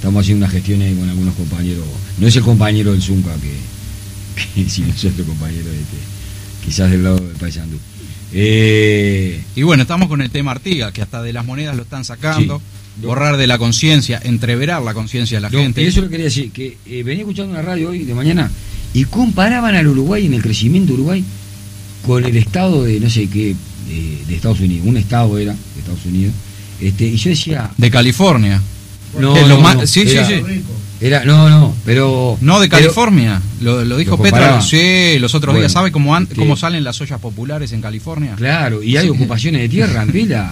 estamos haciendo una gestión ahí con algunos compañeros. No es el compañero del Zunca, que si no es otro compañero quizás del lado del Paysandú. Y bueno, estamos con el tema Artigas, que hasta de las monedas lo están sacando, sí, borrar de la conciencia, entreverar la conciencia de la gente. Y eso lo quería decir, que venía escuchando una radio hoy de mañana y comparaban al Uruguay en el crecimiento de Uruguay con el estado de no sé qué, de Estados Unidos, un estado era de Estados Unidos, y yo decía... De California. Sí. Era, no, pero... No, de California, lo dijo Petro, sí, los otros días. ¿Sabe cómo salen las ollas populares en California? Claro, y hay ocupaciones de tierra en pila,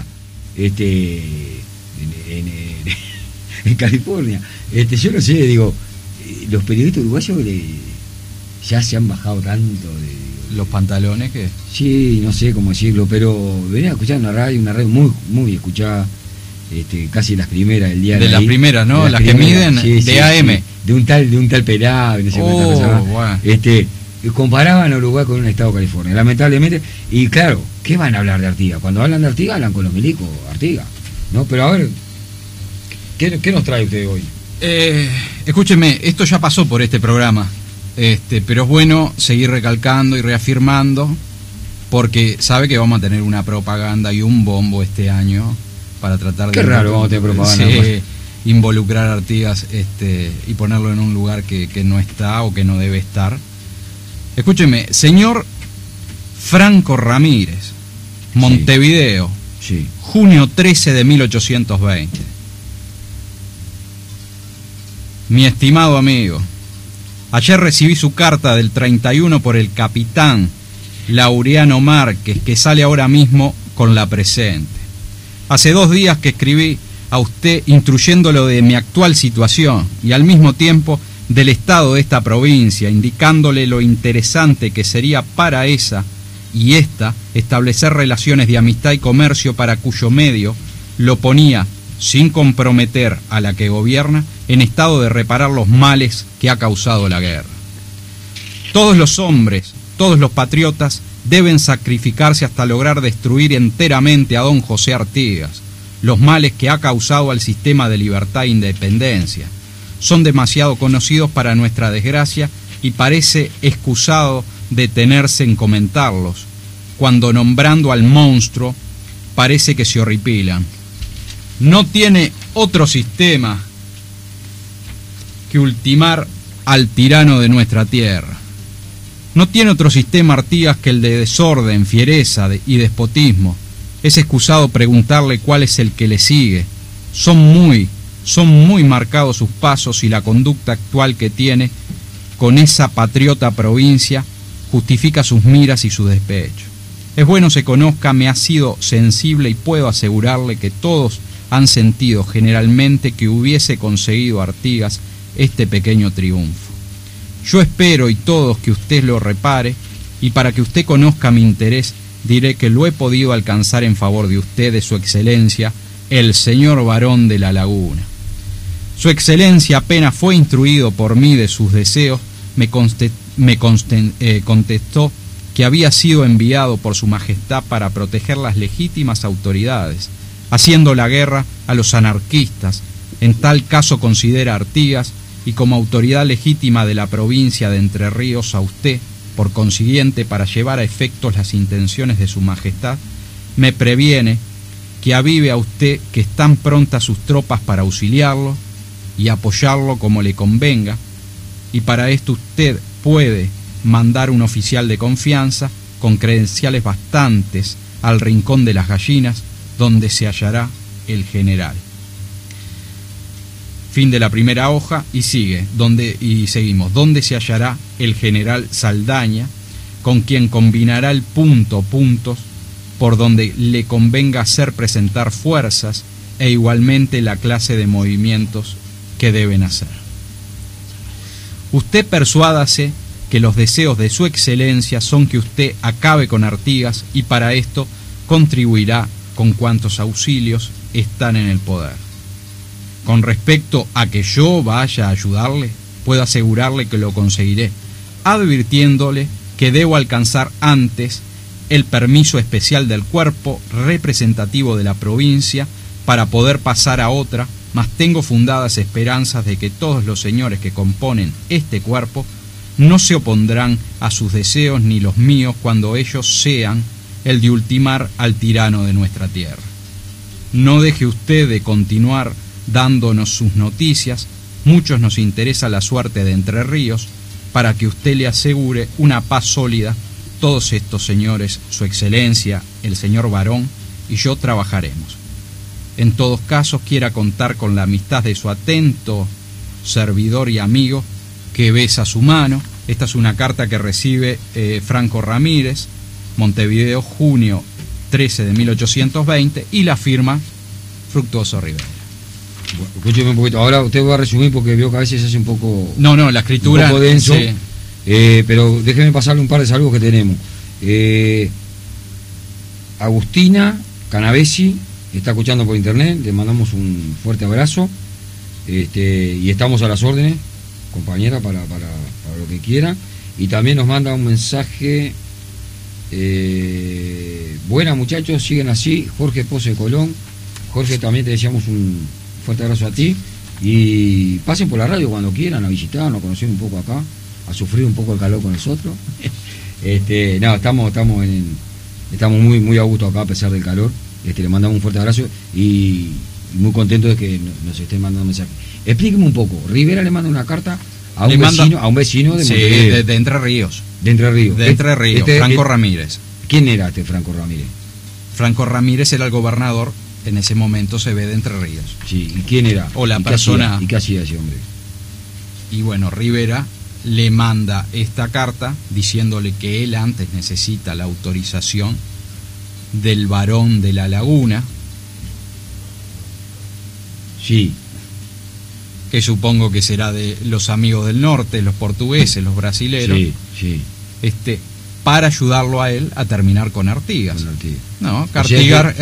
en California. Yo no sé, digo, los periodistas uruguayos ya se han bajado tanto de... ¿Los pantalones que? Sí, no sé cómo decirlo, pero venía a escuchar una radio muy, muy escuchada. Casi las primeras del día de las primeras, ¿no? Las que miden de AM, sí. de un tal Perá, no sé cuánta cosa más. Bueno. Comparaban a Uruguay con un estado de California, lamentablemente. Y claro, ¿qué van a hablar de Artigas? Cuando hablan de Artigas hablan con los milicos, Artigas, ¿no? Pero a ver, ¿qué nos trae usted hoy? Escúcheme, esto ya pasó por este programa, pero es bueno seguir recalcando y reafirmando, porque sabe que vamos a tener una propaganda y un bombo este año para tratar Qué raro vamos a tener propaganda. Involucrar a Artigas y ponerlo en un lugar que no está o que no debe estar. Escúcheme, señor Franco Ramírez, Montevideo, sí. Junio 13 de 1820. Mi estimado amigo, ayer recibí su carta del 31 por el capitán Laureano Márquez, que sale ahora mismo con la presente. Hace 2 días que escribí a usted instruyéndolo de mi actual situación y al mismo tiempo del estado de esta provincia, indicándole lo interesante que sería para esa y esta establecer relaciones de amistad y comercio para cuyo medio lo ponía, sin comprometer a la que gobierna, en estado de reparar los males que ha causado la guerra. Todos los hombres, todos los patriotas deben sacrificarse hasta lograr destruir enteramente a don José Artigas. Los males que ha causado al sistema de libertad e independencia son demasiado conocidos para nuestra desgracia y parece excusado detenerse en comentarlos, cuando nombrando al monstruo parece que se horripilan. No tiene otro sistema que ultimar al tirano de nuestra tierra. No tiene otro sistema Artigas que el de desorden, fiereza y despotismo. Es excusado preguntarle cuál es el que le sigue. Son muy marcados sus pasos y la conducta actual que tiene con esa patriota provincia justifica sus miras y su despecho. Es bueno se conozca, me ha sido sensible y puedo asegurarle que todos han sentido generalmente que hubiese conseguido Artigas este pequeño triunfo. Yo espero y todos que usted lo repare, y para que usted conozca mi interés, diré que lo he podido alcanzar en favor de usted, de su excelencia, el señor Barón de la Laguna. Su excelencia apenas fue instruido por mí de sus deseos, me contestó que había sido enviado por su majestad para proteger las legítimas autoridades, haciendo la guerra a los anarquistas. En tal caso considera Artigas, y como autoridad legítima de la provincia de Entre Ríos a usted, por consiguiente, para llevar a efectos las intenciones de su majestad, me previene que avive a usted que están prontas sus tropas para auxiliarlo y apoyarlo como le convenga, y para esto usted puede mandar un oficial de confianza con credenciales bastantes al Rincón de las Gallinas, donde se hallará el general. Fin de la primera hoja y seguimos. Donde se hallará el general Saldaña, con quien combinará el puntos por donde le convenga hacer presentar fuerzas e igualmente la clase de movimientos que deben hacer. Usted persuádase que los deseos de su excelencia son que usted acabe con Artigas y para esto contribuirá con cuantos auxilios están en el poder. Con respecto a que yo vaya a ayudarle, puedo asegurarle que lo conseguiré, advirtiéndole que debo alcanzar antes el permiso especial del cuerpo representativo de la provincia para poder pasar a otra mas tengo fundadas esperanzas de que todos los señores que componen este cuerpo no se opondrán a sus deseos ni los míos cuando ellos sean el de ultimar al tirano de nuestra tierra. No deje usted de continuar dándonos sus noticias, muchos nos interesa la suerte de Entre Ríos, para que usted le asegure una paz sólida. Todos estos señores, su excelencia, el señor Barón y yo trabajaremos. En todos casos quiera contar con la amistad de su atento servidor y amigo, que besa su mano. Esta es una carta que recibe Franco Ramírez, Montevideo, junio 13 de 1820, y la firma Fructuoso Rivera. Bueno, escúcheme un poquito. Ahora usted va a resumir porque veo que a veces se hace un poco... No, la escritura... Un poco denso, sí. Pero déjeme pasarle un par de saludos que tenemos. Agustina Canavesi está escuchando por internet, le mandamos un fuerte abrazo. Y estamos a las órdenes, compañera, para lo que quieran. Y también nos manda un mensaje... buenas muchachos, siguen así. Jorge Pose de Colón. Jorge, también te deseamos un fuerte abrazo a ti, y pasen por la radio cuando quieran a visitarnos, a conocer un poco acá, a sufrir un poco el calor con nosotros. Estamos muy a gusto acá a pesar del calor. Le mandamos un fuerte abrazo y muy contentos de que nos estén mandando mensajes. Explíqueme un poco. Rivera le manda una carta a un vecino de Montevideo. De Entre Ríos. De Entre Ríos. Franco Ramírez. ¿Quién era este Franco Ramírez? Franco Ramírez era el gobernador, en ese momento se ve, de Entre Ríos. Sí, ¿y quién era? O la persona... ¿Y qué hacía ese hombre? Y bueno, Rivera le manda esta carta diciéndole que él antes necesita la autorización del Barón de la Laguna. Sí. Que supongo que será de los amigos del norte, los portugueses, los brasileros. Sí. Para ayudarlo a él a terminar con Artigas. No, Artigas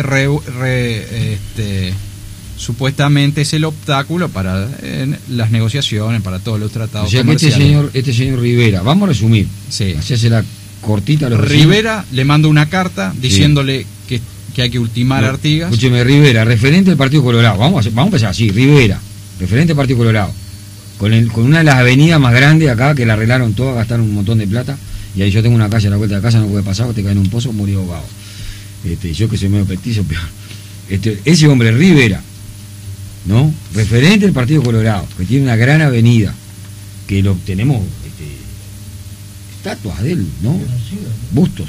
supuestamente es el obstáculo para las negociaciones, para todos los tratados comerciales. Este señor Rivera, vamos a resumir. Sí. Hacérsela cortita a los Rivera vecinos. le manda una carta diciéndole que hay que ultimar a Artigas. Escúcheme, Rivera, referente del Partido Colorado. Vamos a empezar así. Rivera, referente del Partido Colorado. Con una de las avenidas más grandes acá, que la arreglaron todas, gastaron un montón de plata. Y ahí yo tengo una calle a la vuelta de la casa, no puede pasar, te cae en un pozo, murió ahogado. Yo que soy medio petizo, peor. Ese hombre, Rivera, ¿no? Referente del Partido Colorado, que tiene una gran avenida, que lo tenemos estatuas de él, ¿no? Bustos.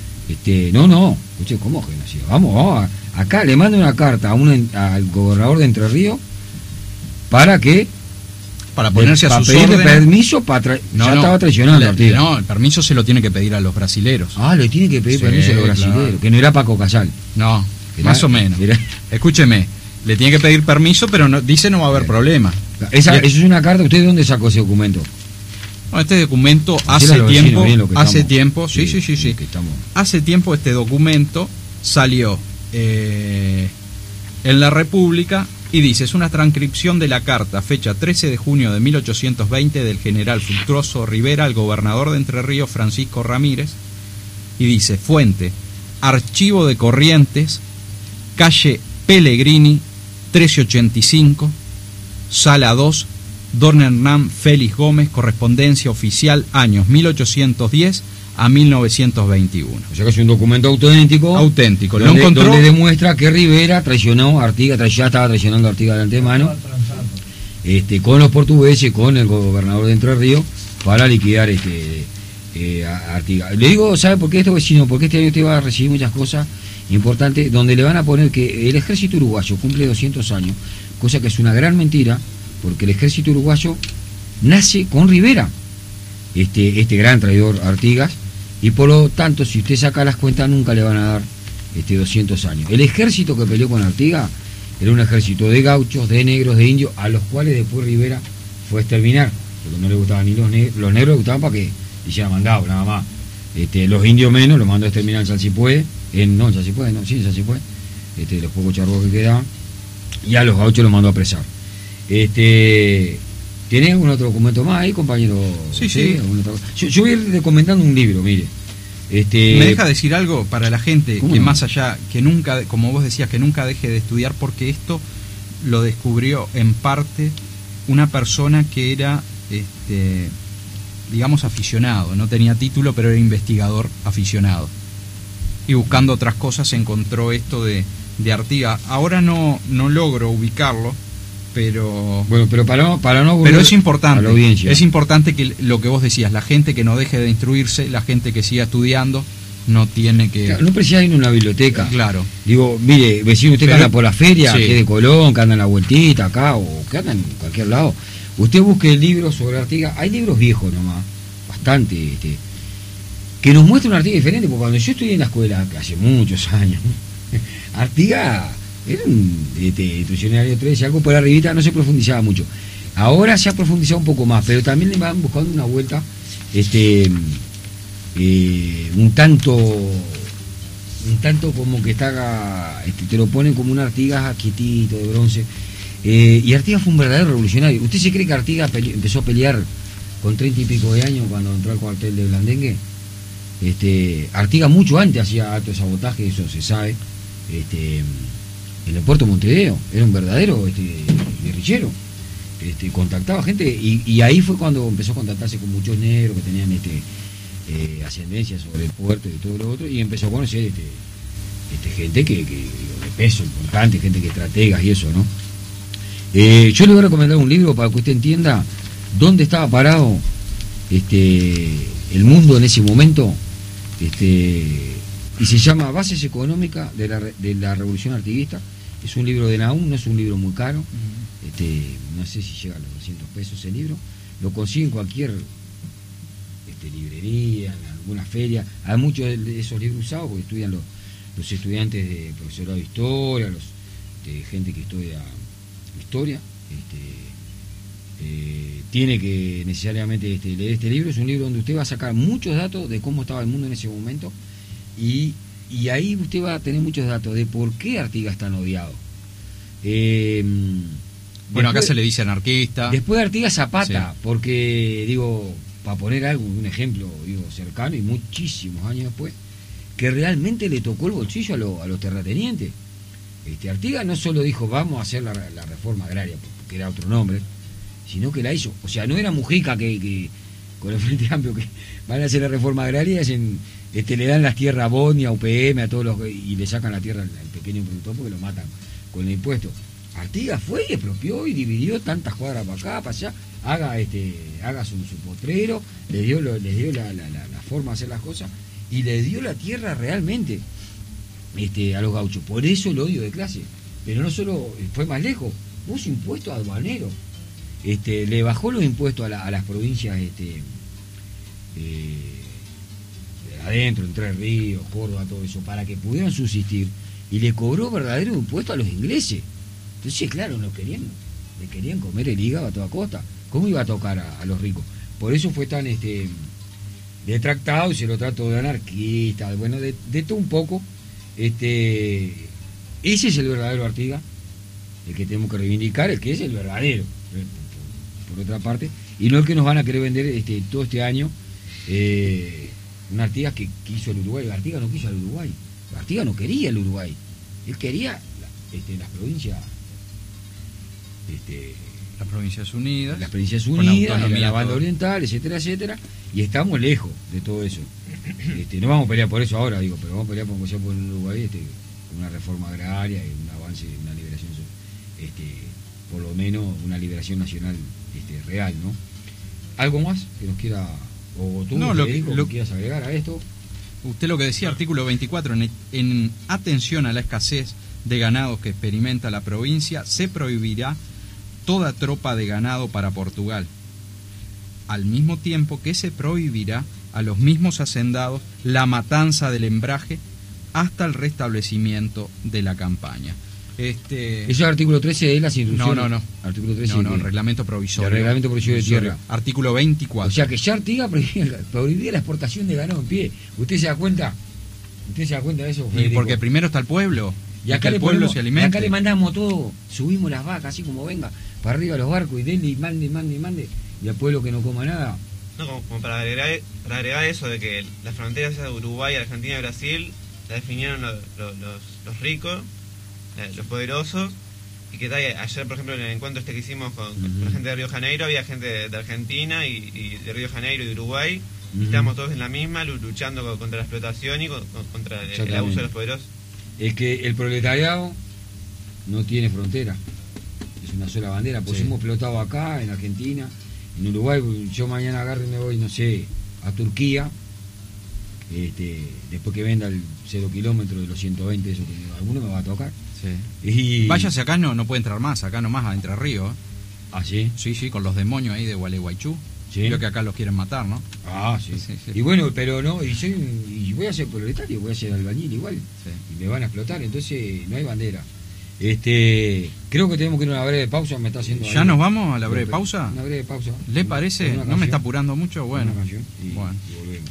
Escuche, ¿cómo genocidio? Vamos, acá le mando una carta al gobernador de Entre Ríos para ponerse a sus órdenes, permiso estaba traicionando a Artigas. No, el permiso se lo tiene que pedir a los brasileros. Le tiene que pedir permiso a los brasileros, claro. Que no era Paco Casal. No, más o menos. Escúcheme, le tiene que pedir permiso, pero no va a haber problema. Eso es una carta. ¿Usted de dónde sacó ese documento? No, este documento hace tiempo, hace tiempo este documento salió en la República. Y dice, es una transcripción de la carta, fecha 13 de junio de 1820, del general Fructuoso Rivera al gobernador de Entre Ríos, Francisco Ramírez. Y dice, fuente, Archivo de Corrientes, calle Pellegrini, 1385, sala 2, don Hernán Félix Gómez, correspondencia oficial, años 1810 a 1921. O sea que es un documento auténtico. Donde demuestra que Rivera traicionó a Artigas, ya estaba traicionando a Artigas de antemano, con los portugueses, con el gobernador de Entre Ríos, para liquidar a Artigas. Le digo, ¿sabe por qué esto, vecino? Porque este año usted va a recibir muchas cosas importantes, donde le van a poner que el ejército uruguayo cumple 200 años, cosa que es una gran mentira, porque el ejército uruguayo nace con Rivera, este gran traidor Artigas. Y por lo tanto, si usted saca las cuentas, nunca le van a dar 200 años. El ejército que peleó con Artigas era un ejército de gauchos, de negros, de indios, a los cuales después Rivera fue a exterminar, porque no le gustaban ni los negros. Los negros le gustaban para que hiciera mandado, nada más. Los indios menos, los mandó a exterminar en Salsipuede, en Salsipuede, los pocos charros que quedaban, y a los gauchos los mandó a apresar. ¿Tiene algún otro documento más ahí, compañero? Sí. Yo voy a ir recomendando un libro, mire. ¿Me deja decir algo para la gente que más allá, que nunca, como vos decías, que nunca deje de estudiar, porque esto lo descubrió en parte una persona que era, digamos, aficionado, no tenía título, pero era investigador aficionado. Y buscando otras cosas encontró esto de Artigas. Ahora no logro ubicarlo, pero bueno, pero para no pero es importante, es importante que lo que vos decías, la gente que no deje de instruirse, la gente que siga estudiando, no tiene que... Claro, no precisa ir a una biblioteca. Claro. Digo, mire, vecino, usted que anda por la feria, sí, que es de Colón, que anda en la vueltita acá, o que anda en cualquier lado, usted busque libros sobre Artigas. Hay libros viejos nomás, bastante, que nos muestran un Artigas diferente, porque cuando yo estudié en la escuela, que hace muchos años, Artigas era un funcionario 3, algo por arribita, no se profundizaba mucho. Ahora se ha profundizado un poco más, pero también le van buscando una vuelta, un tanto como que está, te lo ponen como un Artigas quietito, de bronce. Y Artigas fue un verdadero revolucionario. ¿Usted se cree que Artigas empezó a pelear con 30 y pico de años cuando entró al cuartel de Blandengue? Artigas mucho antes hacía actos de sabotaje, eso se sabe, en el puerto de Montevideo. Era un verdadero guerrillero. Contactaba gente y ahí fue cuando empezó a contactarse con muchos negros que tenían ascendencia sobre el puerto y todo lo otro, y empezó a conocer gente que de peso importante, gente que estrategas y eso, ¿no? Yo le voy a recomendar un libro para que usted entienda dónde estaba parado el mundo en ese momento, y se llama Bases Económicas de la Revolución Artiguista. Es un libro de Naum, no es un libro muy caro, no sé si llega a los 200 pesos el libro, lo consigue en cualquier librería, en alguna feria. Hay muchos de esos libros usados porque estudian los estudiantes de profesorado de historia, gente que estudia historia, tiene que necesariamente leer este libro. Es un libro donde usted va a sacar muchos datos de cómo estaba el mundo en ese momento, y ahí usted va a tener muchos datos de por qué Artigas es tan odiado. Bueno, acá se le dice anarquista. Después de Artigas, Zapata, sí, porque digo, para poner un ejemplo cercano y muchísimos años después, que realmente le tocó el bolsillo a los terratenientes. Artigas no solo dijo vamos a hacer la reforma agraria, porque era otro nombre, sino que la hizo. O sea, no era Mujica que con el Frente Amplio que van a hacer la reforma agraria, le dan las tierras a Boni, a UPM, a todos y le sacan la tierra al pequeño productor porque lo matan con el impuesto. Artigas fue y expropió y dividió tantas cuadras para acá, para allá, haga su potrero, le dio la forma de hacer las cosas y le dio la tierra realmente a los gauchos. Por eso el odio de clase. Pero no solo fue más lejos, puso impuestos aduaneros, le bajó los impuestos a las provincias de adentro, Entre Ríos, Córdoba, todo eso, para que pudieran subsistir, y le cobró verdadero impuesto a los ingleses. Entonces, claro, le querían comer el hígado a toda costa. ¿Cómo iba a tocar a los ricos? Por eso fue tan detractado y se lo trató de anarquista, bueno, de todo un poco. Ese es el verdadero Artigas, el que tenemos que reivindicar, el que es el verdadero, por otra parte, y no el que nos van a querer vender todo este año, un Artigas que quiso el Uruguay. Artigas no quiso al Uruguay, Artigas no quería el Uruguay, él quería las provincias, las Provincias Unidas, la banda oriental, etcétera, etcétera, y estamos lejos de todo eso. No vamos a pelear por eso ahora, pero vamos a pelear por un Uruguay, una reforma agraria y un avance, una liberación, por lo menos una liberación nacional real, ¿no? ¿Algo más que nos quiera, o tú, no, lo que quieras agregar a esto? Usted lo que decía, artículo 24, en atención a la escasez de ganados que experimenta la provincia, se prohibirá toda tropa de ganado para Portugal, al mismo tiempo que se prohibirá a los mismos hacendados la matanza del hembraje hasta el restablecimiento de la campaña. Eso es el artículo 13 de las instrucciones. No. Artículo 13 reglamento provisorio. El reglamento provisorio de tierra. Artículo 24. O sea que ya Artigas prohibía la exportación de ganado en pie. ¿Usted se da cuenta? De eso? Y porque primero está el pueblo. Y acá el pueblo se alimenta. Y acá le mandamos todo, subimos las vacas así como venga, para arriba los barcos y denle y mande. Y al pueblo que no coma nada. No, como para agregar eso de que las fronteras de Uruguay, Argentina y Brasil la definieron los ricos, los poderosos, y que ayer, por ejemplo, en el encuentro que hicimos con la gente de Río de Janeiro, había gente de Argentina y de Río de Janeiro y de Uruguay, y estábamos todos en la misma, luchando contra la explotación y contra el abuso de los poderosos. Es que el proletariado no tiene frontera, es una sola bandera, pues hemos explotado acá, en Argentina, en Uruguay. Yo mañana agarro y me voy, no sé, a Turquía, después que venda el 0 kilómetros de los 120, eso que alguno me va a tocar. Sí. Y váyase acá, no puede entrar más, acá nomás a Entre Ríos. ¿Ah, sí? Sí, con los demonios ahí de Gualeguaychú. Sí. Creo que acá los quieren matar, ¿no? Ah, sí. Y bueno, pero no, y voy a ser proletario, voy a ser albañil igual. Sí. Y me van a explotar, entonces no hay bandera. Creo que tenemos que ir a una breve pausa, me está haciendo... ¿Ya nos vamos a la breve pausa? Una breve pausa. ¿Le parece? ¿No me está apurando mucho? Bueno. Y volvemos.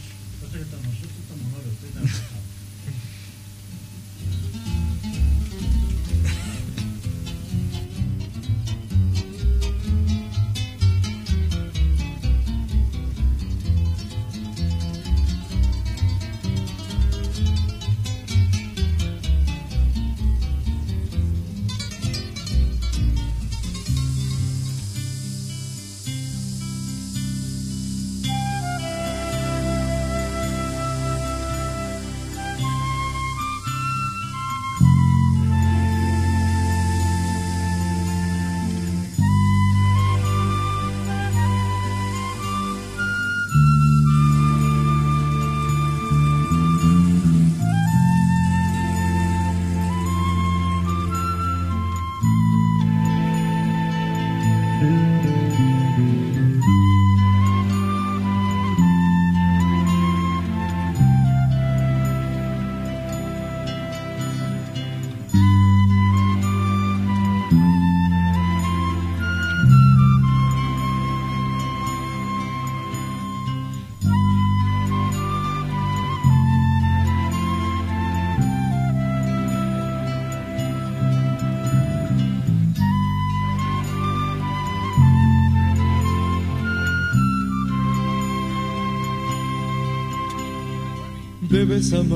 Debes amar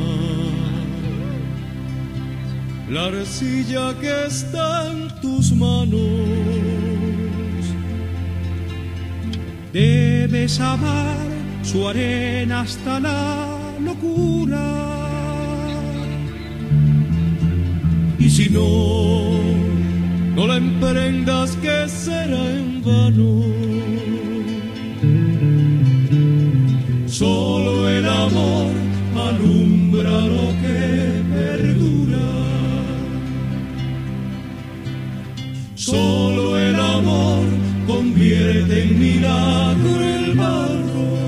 la arcilla que está en tus manos. Debes amar su arena hasta la locura. Y si no la emprendas, que será en vano. Solo el amor alumbra lo que perdura. Solo el amor convierte en milagro el barro.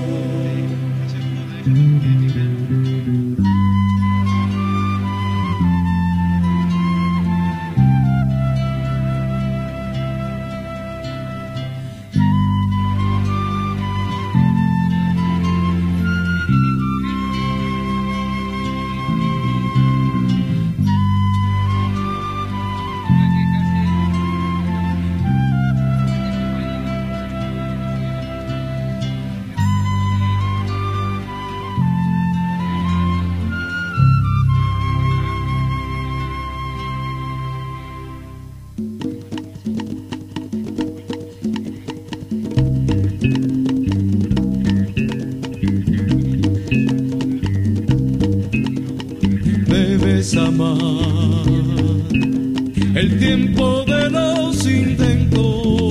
Amar el tiempo de los intentos.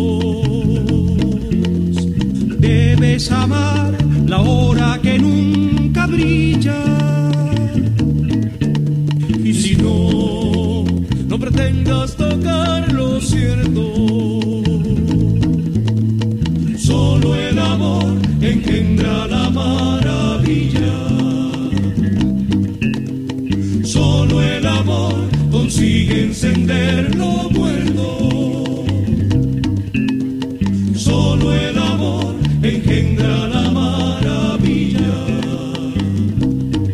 Debes amar la hora que nunca brilla. Y si no pretendas tocar lo cierto. Solo el amor engendra la maravilla. Solo el amor consigue encender lo muerto. Solo el amor engendra la maravilla.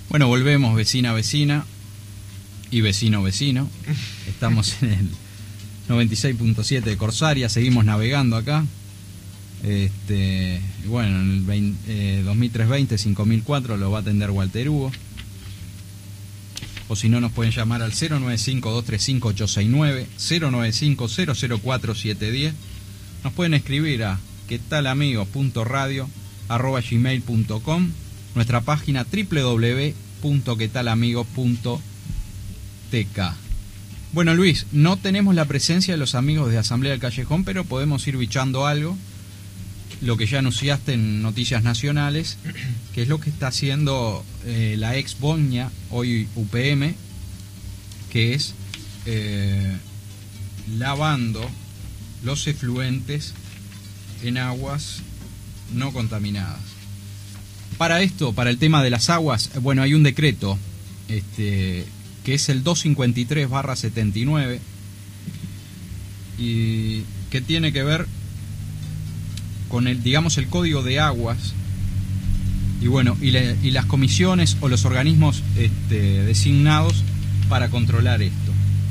Bueno, volvemos vecina a vecina y vecino vecino. Estamos en el 96.7 de Corsaria, seguimos navegando acá. Bueno, en el 2320 5004 lo va a atender Walter Hugo. O si no, nos pueden llamar al 095-235-869, 095-004-710. Nos pueden escribir a quetalamigos.radio@gmail.com, nuestra página www.quetalamigos.tk. Bueno, Luis, no tenemos la presencia de los amigos de Asamblea del Callejón, pero podemos ir bichando algo, lo que ya anunciaste en Noticias Nacionales, que es lo que está haciendo la ex Boña, hoy UPM, que es lavando los efluentes en aguas no contaminadas. Para esto, para el tema de las aguas, bueno, hay un decreto que es el 253/79 y que tiene que ver con el, digamos, el código de aguas y bueno, y las comisiones o los organismos designados para controlar esto.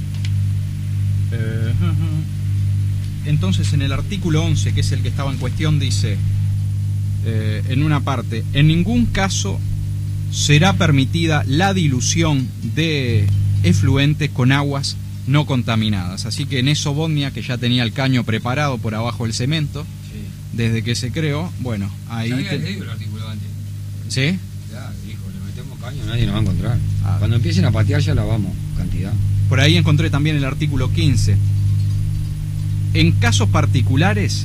Entonces, en el artículo 11, que es el que estaba en cuestión, dice en una parte: en ningún caso será permitida la dilución de efluentes con aguas no contaminadas. Así que en eso Boña, que ya tenía el caño preparado por abajo del cemento, sí, desde que se creó, bueno, ahí... el artículo antes. ¿Sí? Ya, dijo, le metemos caño, nadie nos va a encontrar. Cuando empiecen a patear ya la vamos, cantidad. Por ahí encontré también el artículo 15. En casos particulares,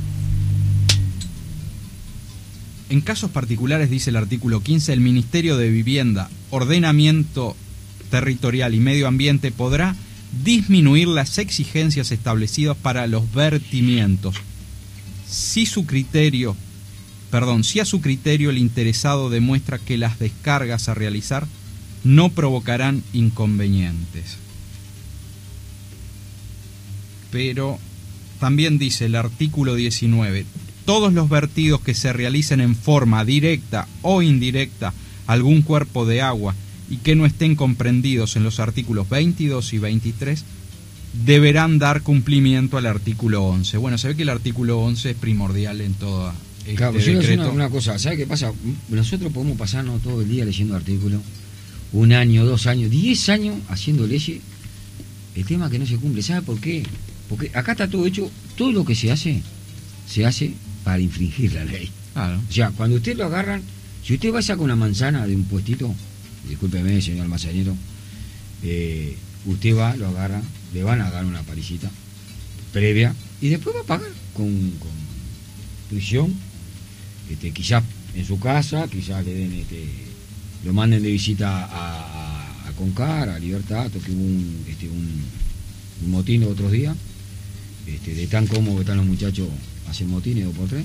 dice el artículo 15, el Ministerio de Vivienda, Ordenamiento Territorial y Medio Ambiente podrá disminuir las exigencias establecidas para los vertimientos si a su criterio el interesado demuestra que las descargas a realizar no provocarán inconvenientes. Pero también dice el artículo 19, todos los vertidos que se realicen en forma directa o indirecta a algún cuerpo de agua y que no estén comprendidos en los artículos 22 y 23 deberán dar cumplimiento al artículo 11. Bueno, se ve que el artículo 11 es primordial en todo este decreto. Una cosa, ¿sabe qué pasa? Nosotros podemos pasarnos todo el día leyendo artículos, 1 año, 2 años, 10 años haciendo leyes. El tema es que no se cumple. ¿Sabe por qué? Porque acá está todo hecho, todo lo que se hace para infringir la ley. Claro. O sea, cuando usted lo agarran, si usted va a sacar una manzana de un puestito, discúlpeme, señor almacenero, usted va, lo agarra, le van a dar una palicita previa y después va a pagar con prisión, quizás en su casa, quizás le den, lo manden de visita a Concar, a Libertad, que hubo un motín los otros días, de tan cómodo que están los muchachos hacen motines 2 por 3.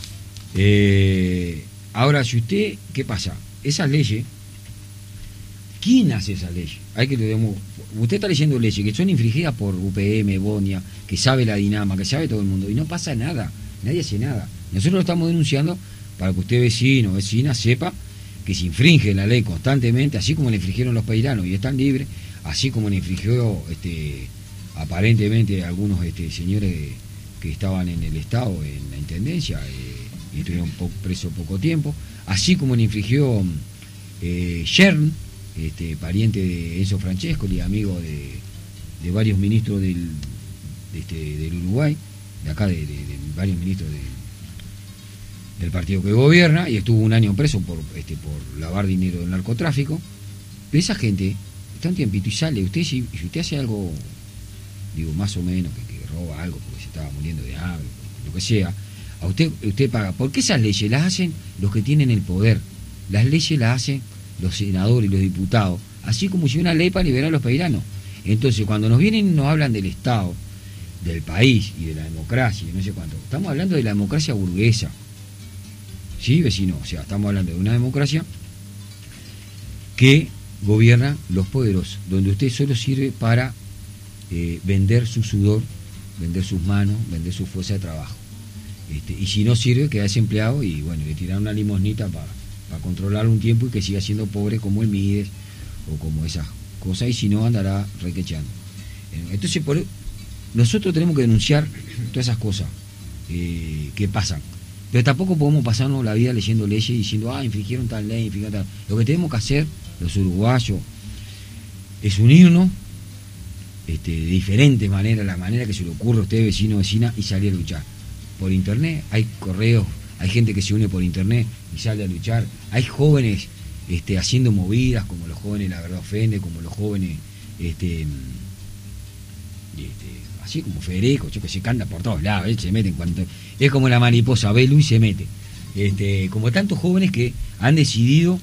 Ahora, si usted, ¿qué pasa? Esas leyes, ¿quién hace esas leyes? Usted está leyendo leyes que son infringidas por UPM, Boña, que sabe la Dinama, que sabe todo el mundo, y no pasa nada, nadie hace nada. Nosotros lo estamos denunciando para que usted, vecino o vecina, sepa que se infringe la ley constantemente, así como le infringieron los peiranos y están libres, así como le infringió aparentemente algunos señores que estaban en el Estado, en la Intendencia, y estuvieron presos poco tiempo, así como le infringió Schern, pariente de Enzo Francescoli, amigo de varios ministros del Uruguay, de acá de varios ministros del partido que gobierna, y estuvo 1 año preso por lavar dinero del narcotráfico. Pero esa gente está un tiempito y sale. Si usted hace algo, digo, más o menos, que roba algo porque se estaba muriendo de hambre, lo que sea, a usted paga. Porque esas leyes las hacen los que tienen el poder. Las leyes las hacen los senadores y los diputados, así como si una ley para liberar a los peiranos. Entonces, cuando nos vienen y nos hablan del Estado, del país y de la democracia y no sé cuánto, estamos hablando de la democracia burguesa. ¿Sí, vecino? O sea, estamos hablando de una democracia que gobierna los poderosos, donde usted solo sirve para vender su sudor, vender sus manos, vender su fuerza de trabajo. Y si no sirve, queda desempleado y bueno, le tiran una limosnita para controlarlo un tiempo y que siga siendo pobre como el Mides o como esas cosas, y si no andará requecheando. Entonces nosotros tenemos que denunciar todas esas cosas que pasan, pero tampoco podemos pasarnos la vida leyendo leyes y diciendo infringieron tal ley, infringieron tal. Lo que tenemos que hacer los uruguayos es unirnos de diferentes maneras, la manera que se le ocurre a usted, vecino, vecina, y salir a luchar. Por internet, hay correos, hay gente que se une por internet y sale a luchar, hay jóvenes haciendo movidas, como los jóvenes La Verdad Ofende, como los jóvenes así como Federico, yo que se canta por todos lados, él se mete en cuanto, es como la mariposa, ve luz y se mete, como tantos jóvenes que han decidido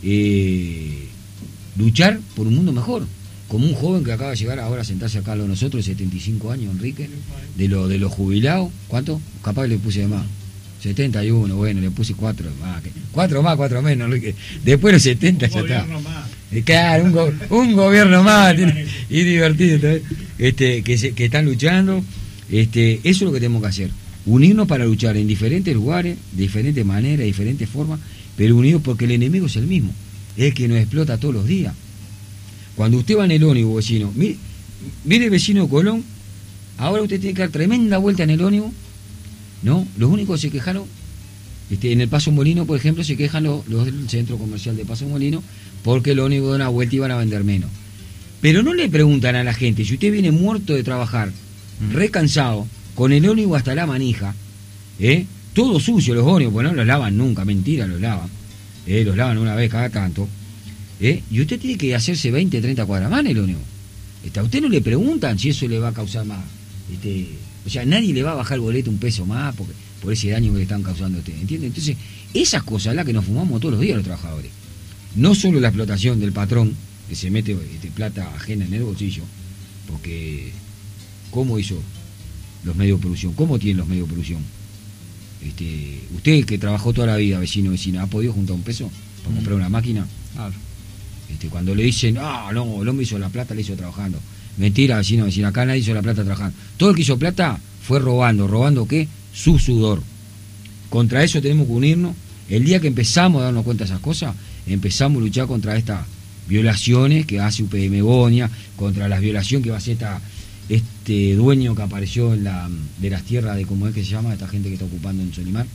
luchar por un mundo mejor, como un joven que acaba de llegar ahora a sentarse acá a lo nosotros, 75 años, Enrique, de los jubilados. ¿Cuánto? Capaz le puse de más, 71, bueno, le puse 4 más, 4 más, 4 menos, Enrique. Después de los 70 ya está. Claro, un gobierno más, y divertido, que están luchando. Eso es lo que tenemos que hacer, unirnos para luchar en diferentes lugares, de diferentes maneras, de diferentes formas, pero unidos porque el enemigo es el mismo, es el que nos explota todos los días. Cuando usted va en el ómnibus, vecino, mire el vecino de Colón, ahora usted tiene que dar tremenda vuelta en el ómnibus, ¿no? Los únicos que se quejaron, en el Paso Molino, por ejemplo, se quejan los del centro comercial de Paso Molino, porque el ómnibus da una vuelta y van a vender menos. Pero no le preguntan a la gente, si usted viene muerto de trabajar, recansado, con el ómnibus hasta la manija, todo sucio los ómnibus, pues no los lavan nunca, mentira, los lavan una vez cada tanto, y usted tiene que hacerse 20, 30 cuadras más en el ómnibus. A usted no le preguntan si eso le va a causar más, o sea, nadie le va a bajar el boleto un peso más por ese daño que le están causando a usted, ¿entiende? Entonces, esas cosas es las que nos fumamos todos los días los trabajadores. No solo la explotación del patrón, que se mete plata ajena en el bolsillo, porque ¿cómo hizo los medios de producción? ¿Cómo tienen los medios de producción? Usted que trabajó toda la vida, vecino, vecina, ¿ha podido juntar un peso para comprar una máquina? Claro. Cuando le dicen, no, el hombre hizo la plata, le hizo trabajando. Mentira, vecino, vecina, acá nadie hizo la plata trabajando. Todo el que hizo plata fue robando ¿qué? Su sudor. Contra eso tenemos que unirnos. El día que empezamos a darnos cuenta de esas cosas, empezamos a luchar contra estas violaciones que hace UPM Bonia, contra las violaciones que va a hacer este dueño que apareció de las tierras de, ¿cómo es que se llama? Esta gente que está ocupando en Solimar.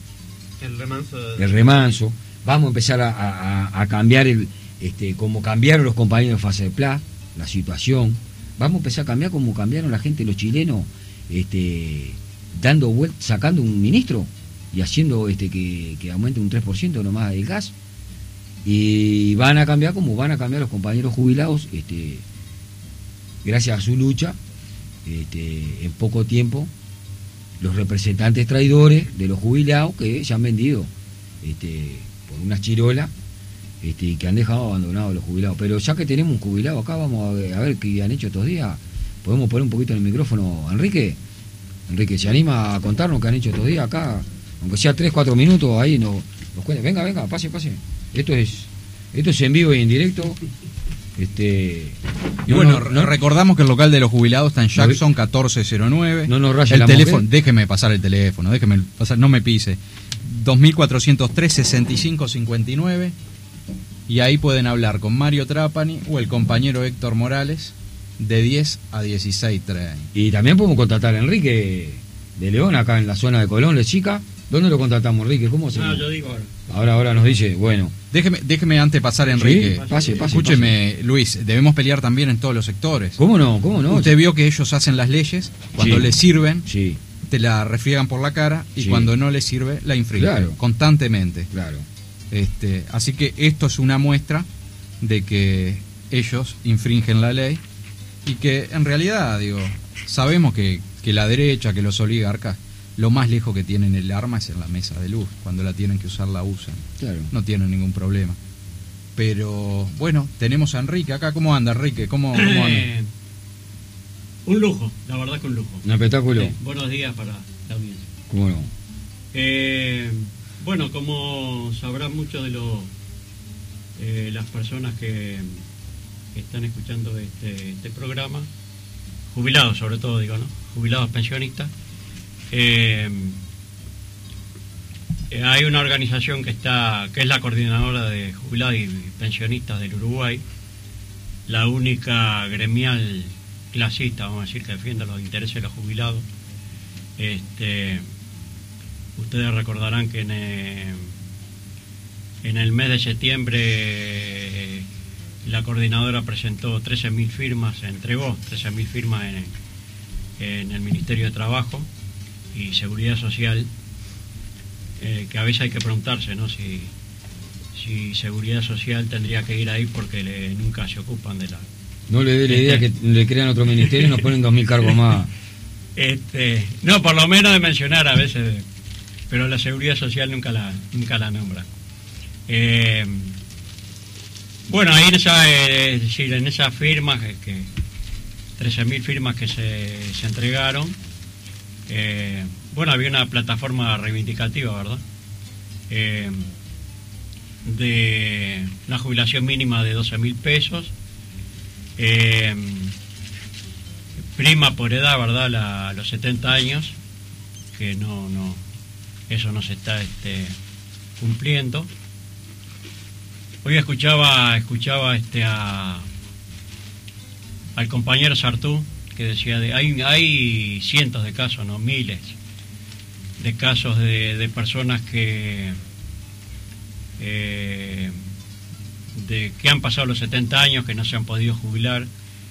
El remanso. Vamos a empezar a cambiar como cambiaron los compañeros de Fase de Pla, la situación. Vamos a empezar a cambiar como cambiaron la gente, los chilenos, dando vuelta, sacando un ministro y haciendo que aumente un 3% nomás del gas. Y van a cambiar como van a cambiar los compañeros jubilados, gracias a su lucha, en poco tiempo, los representantes traidores de los jubilados que se han vendido por unas chirolas, que han dejado abandonados los jubilados. Pero ya que tenemos un jubilado acá, vamos a ver qué han hecho estos días. Podemos poner un poquito en el micrófono, Enrique, ¿se anima a contarnos qué han hecho estos días acá? Aunque sea 3-4 minutos, ahí nos cuenta. Venga, pase. Esto es en vivo y en directo. Y bueno, recordamos que el local de los jubilados está en Jackson 1409. No nos raya el la teléfono, mujer. déjeme pasar el teléfono, no me pise. 2403-6559. Y ahí pueden hablar con Mario Trapani o el compañero Héctor Morales de 10 a 16:30. Y también podemos contratar a Enrique de León, acá en la zona de Colón, La Chica. ¿Dónde lo contratamos, Enrique? ¿Cómo se llama? Yo digo ahora. Ahora nos dice, bueno. Déjeme antes pasar, Enrique. Sí, pase. Escúcheme, Luis, debemos pelear también en todos los sectores. ¿Cómo no? Usted vio que ellos hacen las leyes, cuando les sirven, te la refriegan por la cara, y cuando no les sirve, la infringen constantemente. Claro. Así que esto es una muestra de que ellos infringen la ley y que en realidad, sabemos que la derecha, que los oligarcas, lo más lejos que tienen el arma es en la mesa de luz. Cuando la tienen que usar, la usan. Claro. No tienen ningún problema. Pero, bueno, tenemos a Enrique acá. ¿Cómo anda, Enrique? ¿Cómo anda? Un lujo, la verdad que un lujo. Un espectáculo. Buenos días para la audiencia. ¿Cómo no? Bueno, como sabrán muchos de las personas que están escuchando este programa, jubilados sobre todo, ¿no? Jubilados pensionistas, Hay una organización que es la coordinadora de jubilados y pensionistas del Uruguay, la única gremial clasista, vamos a decir, que defiende los intereses de los jubilados. Ustedes recordarán que en el mes de septiembre la coordinadora presentó 13.000 firmas, entregó 13.000 firmas en el Ministerio de Trabajo y Seguridad Social, que a veces hay que preguntarse, ¿no?, si Seguridad Social tendría que ir ahí porque nunca se ocupan de la... No le dé la idea que le crean otro ministerio y nos ponen 2.000 cargos más. No, por lo menos de mencionar a veces, pero la Seguridad Social nunca la nombra. Bueno, ahí en esas firmas, 13.000 firmas que se entregaron, bueno, había una plataforma reivindicativa, ¿verdad? De una jubilación mínima de 12.000 pesos, prima por edad, ¿verdad?, a los 70 años, que eso no se está cumpliendo. Hoy escuchaba al compañero Sartú, que decía hay cientos de casos, no miles de casos de personas que han pasado los 70 años, que no se han podido jubilar,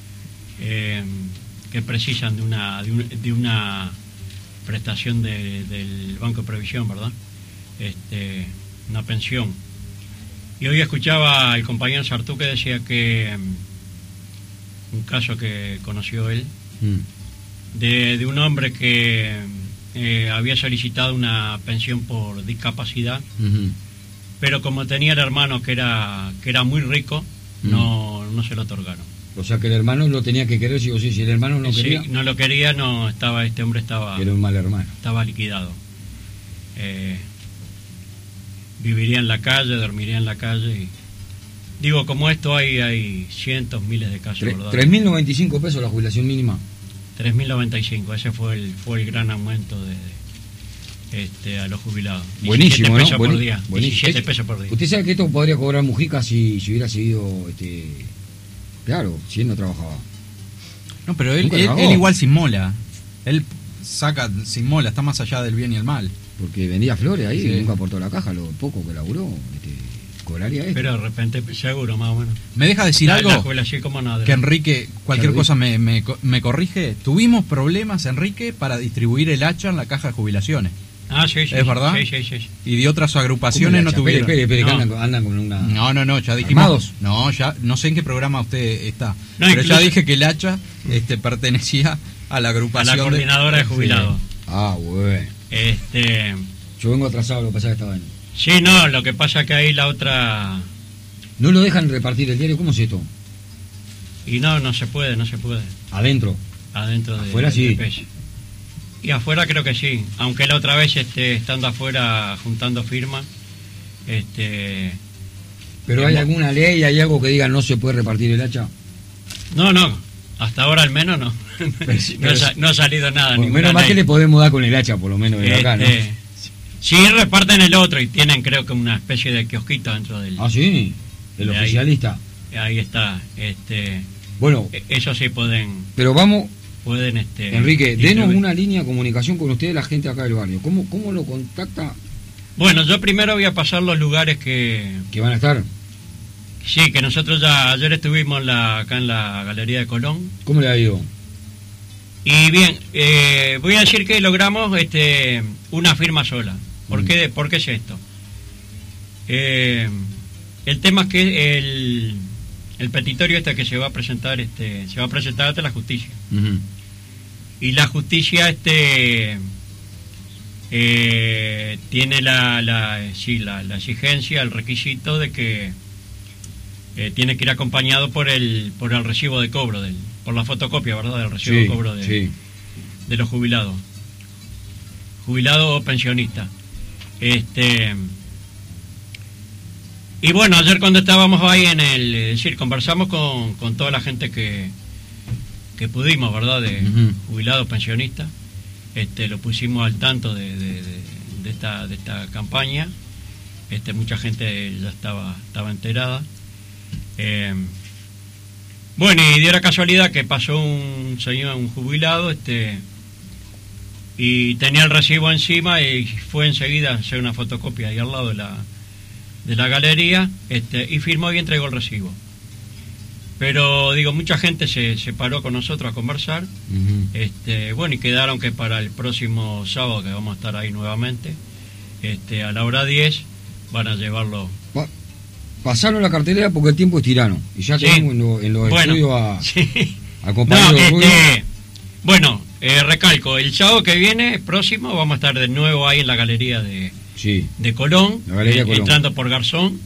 que precisan de una prestación del Banco de Previsión, ¿verdad? Una pensión. Y hoy escuchaba al compañero Sartú que decía que un caso que conoció él, de un hombre que había solicitado una pensión por discapacidad, pero como tenía el hermano que era muy rico, no se lo otorgaron. O sea que el hermano lo tenía que querer, sí o sí. Si el hermano no quería... Sí, no lo quería, este hombre estaba... Era un mal hermano. Estaba liquidado. Viviría en la calle, dormiría en la calle. Y, digo, como esto hay cientos, miles de casos, ¿verdad? 3.095 pesos la jubilación mínima. 3.095, ese fue el gran aumento a los jubilados. Buenísimo, 17 pesos ¿no? por día. Buenísimo. 17 pesos por día. Usted sabe que esto podría cobrar Mujica si hubiera seguido, claro, si él no trabajaba. No, pero él igual sin mola. Él saca sin mola, está más allá del bien y el mal. Porque vendía flores ahí, sí. Y nunca aportó la caja, lo poco que laburó, cobraría esto. Pero de repente, seguro, más o menos. ¿Me deja decir algo? Que Enrique, cualquier cosa me corrige. Tuvimos problemas, Enrique, para distribuir el hacha en la caja de jubilaciones. Ah, sí. ¿Es verdad? Sí. Y de otras agrupaciones no tuvieron. Espere, no. que andan con una... No, ya dijimos. ¿Armados? No, ya, no sé en qué programa usted está. No, pero incluso... ya dije que el hacha pertenecía a la agrupación. A la coordinadora de jubilados. Sí. Ah, bueno. Yo vengo atrasado, lo que pasa es que estaba en... Sí, no, lo que pasa es que ahí la otra... ¿No lo dejan repartir el diario? ¿Cómo es esto? Y no se puede. ¿Adentro? Adentro de... ¿Afuera sí? Y afuera creo que sí, aunque la otra vez estando afuera juntando firmas, ¿Pero hay alguna ley, hay algo que diga no se puede repartir el hacha? No, hasta ahora al menos no. No ha salido nada. Bueno, menos mal que le podemos dar con el hacha, por lo menos de acá, ¿no? Sí, reparten el otro y tienen creo que una especie de kiosquito dentro del... Ah, sí, el oficialista. Ahí está, bueno, ellos sí pueden... Pero vamos... Pueden, Enrique, denos una línea de comunicación con ustedes, la gente acá del barrio. ¿Cómo lo contacta? Bueno, yo primero voy a pasar los lugares que van a estar. Sí, que nosotros ya ayer estuvimos acá en la Galería de Colón. ¿Cómo le ha ido? Y bien, voy a decir que logramos una firma sola. ¿Por qué es esto? El tema es que el petitorio que se va a presentar ante la justicia. Y la justicia tiene la exigencia, el requisito de que tiene que ir acompañado por el recibo de cobro, por la fotocopia, ¿verdad? Del recibo de cobro de los jubilados o pensionistas. Y bueno, ayer cuando estábamos ahí conversamos con toda la gente que pudimos, ¿verdad? De jubilados, pensionistas, lo pusimos al tanto de esta campaña. Mucha gente ya estaba enterada. Bueno, y dio la casualidad que pasó un señor, un jubilado, y tenía el recibo encima y fue enseguida a hacer una fotocopia ahí al lado de la galería, y firmó y entregó el recibo. Pero digo, mucha gente se paró con nosotros a conversar. Bueno, y quedaron que para el próximo sábado, que vamos a estar ahí nuevamente, a la hora 10 van a llevarlo. Pasaron la cartelera porque el tiempo es tirano y ya tenemos en los estudios al compañero bueno, recalco, el sábado que viene, próximo, vamos a estar de nuevo ahí en la galería de Colón, entrando por Garzón,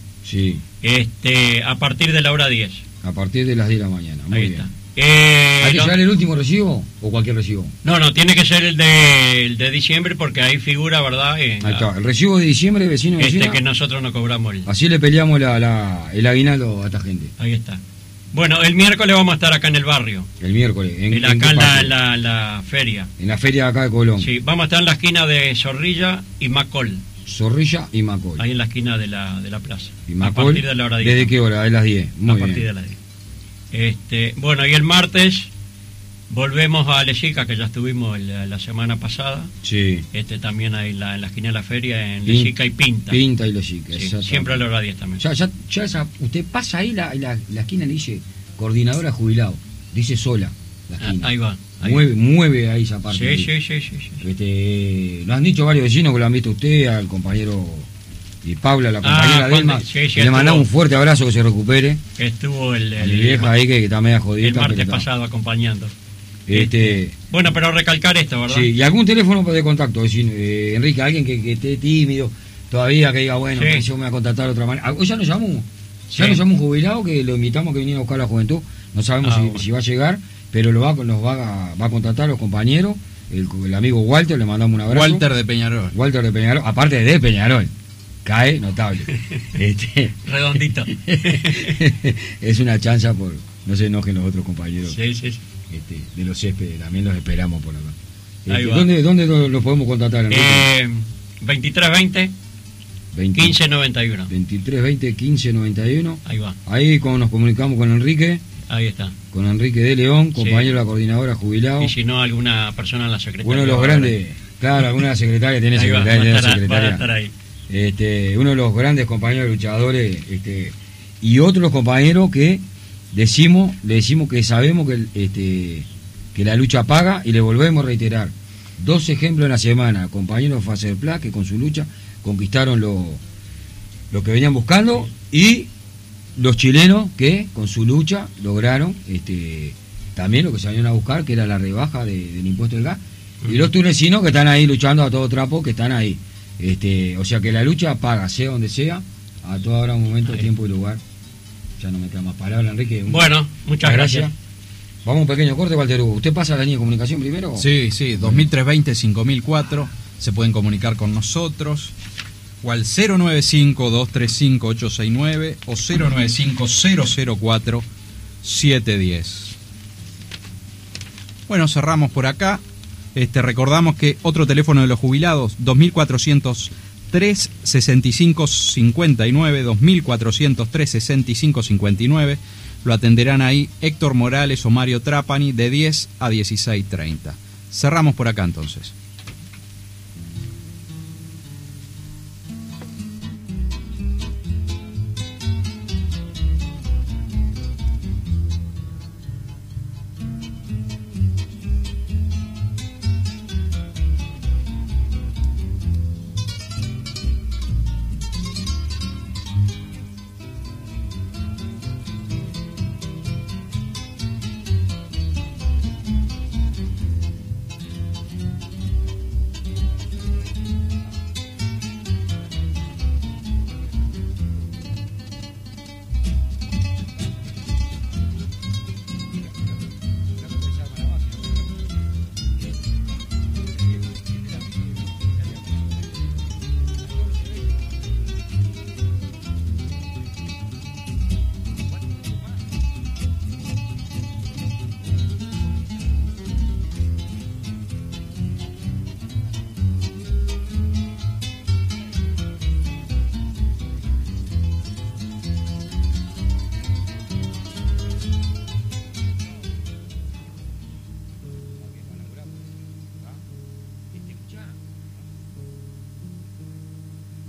a partir de la hora 10. A partir de las 10 de la mañana. Muy ahí bien. está. ¿Hay que llevar el último recibo o cualquier recibo? No, tiene que ser el de diciembre, porque ahí figura, ¿verdad? Ahí está, el recibo de diciembre, vecino. Que nosotros no cobramos. Así le peleamos el aguinaldo a esta gente. Ahí está. Bueno, el miércoles vamos a estar acá en el barrio. El miércoles. Acá en la feria. En la feria acá de Colón. Sí, vamos a estar en la esquina de Zorrilla y Macol. Zorrilla y Macol. Ahí en la esquina de la plaza. Y Macol, a partir de la hora 10. ¿Desde qué hora? De las 10. Muy bien. A partir de las 10. Bueno, y el martes volvemos a Lechica, que ya estuvimos la semana pasada. Sí. También ahí en la esquina de la feria, en Lechica y Pinta. Pinta y Lechica, sí, siempre a la hora 10 también. Ya usted pasa ahí la esquina, le dice coordinadora jubilado. Dice sola la esquina. Ahí va. Mueve ahí esa parte. Sí. Lo han dicho varios vecinos que lo han visto usted, al compañero y Paula, la compañera Delma. Le mandamos un fuerte abrazo, que se recupere. Estuvo mi vieja ahí que está media jodida. El martes pasado acompañando. Bueno, pero recalcar esto, ¿verdad? Sí, y algún teléfono de contacto, es decir, Enrique, alguien que esté tímido todavía, que diga, bueno, yo me voy a contactar de otra manera. Hoy ya nos llamó un jubilado que lo invitamos, que viniera a buscar a la juventud. No sabemos si va a llegar, pero nos va a contactar los compañeros. El amigo Walter, le mandamos un abrazo. Walter de Peñarol, aparte de Peñarol. Cae notable. Redondito. Es una chanza por... No se enojen los otros compañeros. Sí. De los céspedes, también los esperamos por acá. ¿Dónde lo podemos contactar, Enrique? 2320 1591. 2320 1591. Ahí va. Ahí nos comunicamos con Enrique. Ahí está. Con Enrique de León, compañero de la coordinadora jubilado. Y si no, alguna persona en la secretaría. Uno de los grandes, claro, alguna de las secretarias tiene secretaria. Va a estar ahí. Uno de los grandes compañeros luchadores, y otros compañeros que le decimos que sabemos que la lucha paga, y le volvemos a reiterar. 2 ejemplos en la semana, compañeros de Faserpla, que con su lucha conquistaron lo que venían buscando, y los chilenos que con su lucha lograron también lo que se venían a buscar, que era la rebaja del impuesto del gas, y los tunecinos que están ahí luchando a todo trapo, que están ahí. O sea que la lucha paga, sea donde sea, a toda hora, momento, tiempo y lugar. Ya no me queda más palabras, Enrique. Bueno, muchas gracias. Vamos a un pequeño corte, Walter Hugo. ¿Usted pasa la línea de comunicación primero? Sí, 2320-5004. Se pueden comunicar con nosotros. O al 095-235-869 o 095-004-710. Bueno, cerramos por acá. Recordamos que otro teléfono de los jubilados, 2403-6559, 2403-6559. Lo atenderán ahí Héctor Morales o Mario Trapani de 10 a 16:30. Cerramos por acá entonces.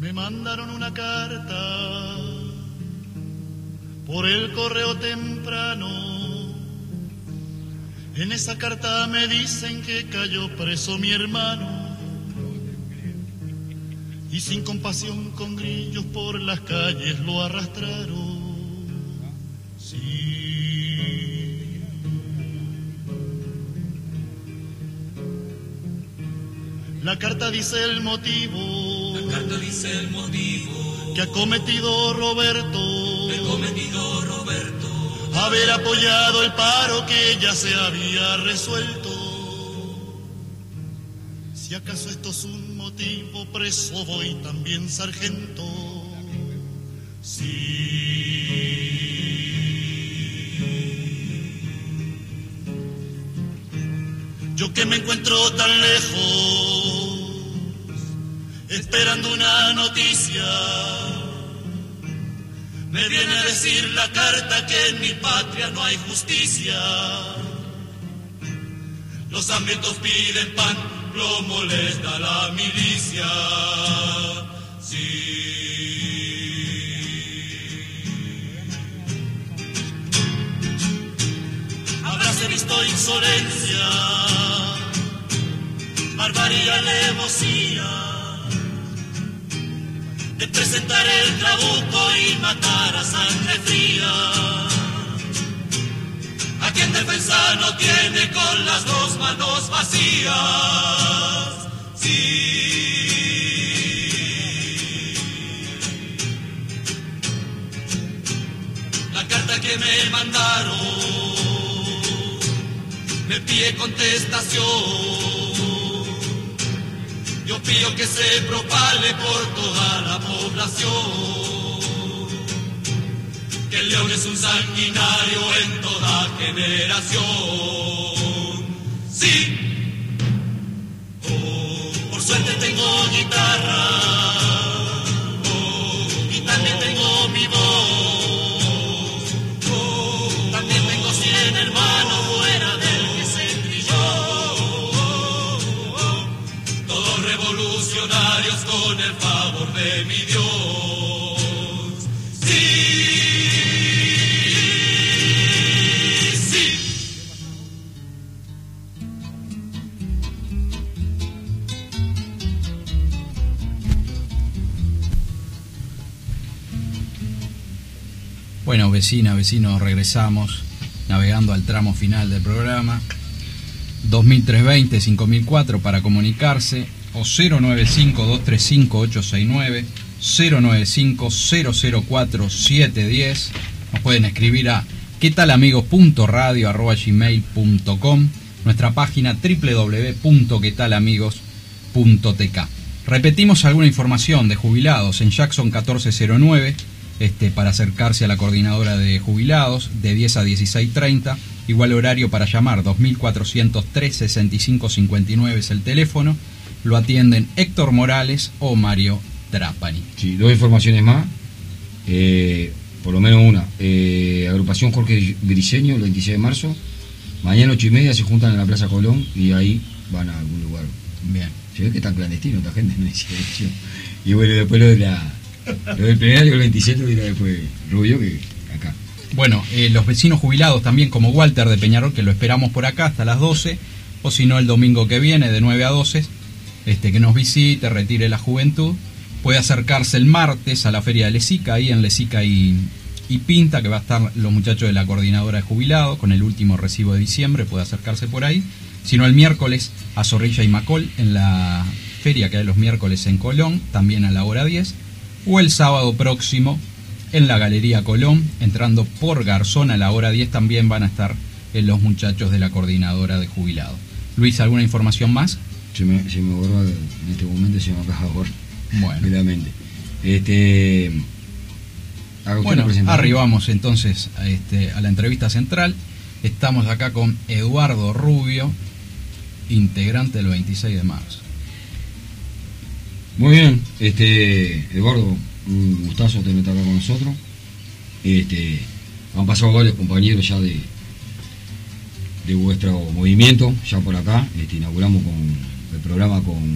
Me mandaron una carta por el correo temprano. En esa carta me dicen que cayó preso mi hermano. Y sin compasión con grillos por las calles lo arrastraron. Sí. La carta dice el motivo. La carta dice el motivo que ha cometido Roberto. Que ha cometido Roberto. Haber apoyado el paro que ya se había resuelto. Si acaso esto es un motivo, preso voy también, sargento. Sí. Yo que me encuentro tan lejos, esperando una noticia, me viene a decir la carta que en mi patria no hay justicia. Los hambrientos piden pan, plomo les da la milicia. Sí. Habráse visto insolencia, barbarie, alevosía, de presentar el trabuco y matar a sangre fría. A quien defensa no tiene con las dos manos vacías. Sí. La carta que me mandaron me pide contestación. Yo pido que se propague por toda la población. Que el león es un sanguinario en toda generación. Sí. Oh, por suerte tengo guitarra. Oh, y también tengo mi voz. Oh, también tengo 100 hermanos fuera del que se trilló. Todos revolucionarios con el favor de mi Dios. Bueno, vecinas, vecinos, regresamos navegando al tramo final del programa. 2320-5004 para comunicarse, o 095-235-869, 095-004-710. Nos pueden escribir a quetalamigos.radio@gmail.com, nuestra página www.quetalamigos.tk. Repetimos alguna información de jubilados en Jackson 1409, para acercarse a la coordinadora de jubilados de 10 a 16:30. Igual horario para llamar, 2403-6559 es el teléfono. Lo atienden Héctor Morales o Mario Trapani. Sí, dos informaciones más. Por lo menos una. Agrupación Jorge Briceño, el 26 de marzo. Mañana 8:30 se juntan en la Plaza Colón y ahí van a algún lugar. Bien. Se ve que está clandestino, esta gente no dice eso. Y bueno, después lo del plenario el 27 dirá después Rubio que acá. Bueno, los vecinos jubilados también, como Walter de Peñarol, que lo esperamos por acá hasta las 12, o si no el domingo que viene de 9 a 12, que nos visite, retire la juventud. Puede acercarse el martes a la feria de Lesica, ahí en Lesica y Pinta, que va a estar los muchachos de la coordinadora de jubilados con el último recibo de diciembre, puede acercarse por ahí. Si no, el miércoles a Zorrilla y Macol, en la feria que hay los miércoles en Colón, también a la hora 10. O el sábado próximo en la Galería Colón, entrando por Garzón a la hora 10, también van a estar los muchachos de la coordinadora de jubilados. Luis, ¿alguna información más? Se me borró en este momento, se me acaba de borrar. Bueno. Realmente. Bueno, arribamos entonces a la entrevista central. Estamos acá con Eduardo Rubio, integrante del 26 de marzo. Muy bien, Eduardo, un gustazo tenerte acá con nosotros. Han pasado varios compañeros ya de vuestro movimiento, ya por acá. Inauguramos con el programa con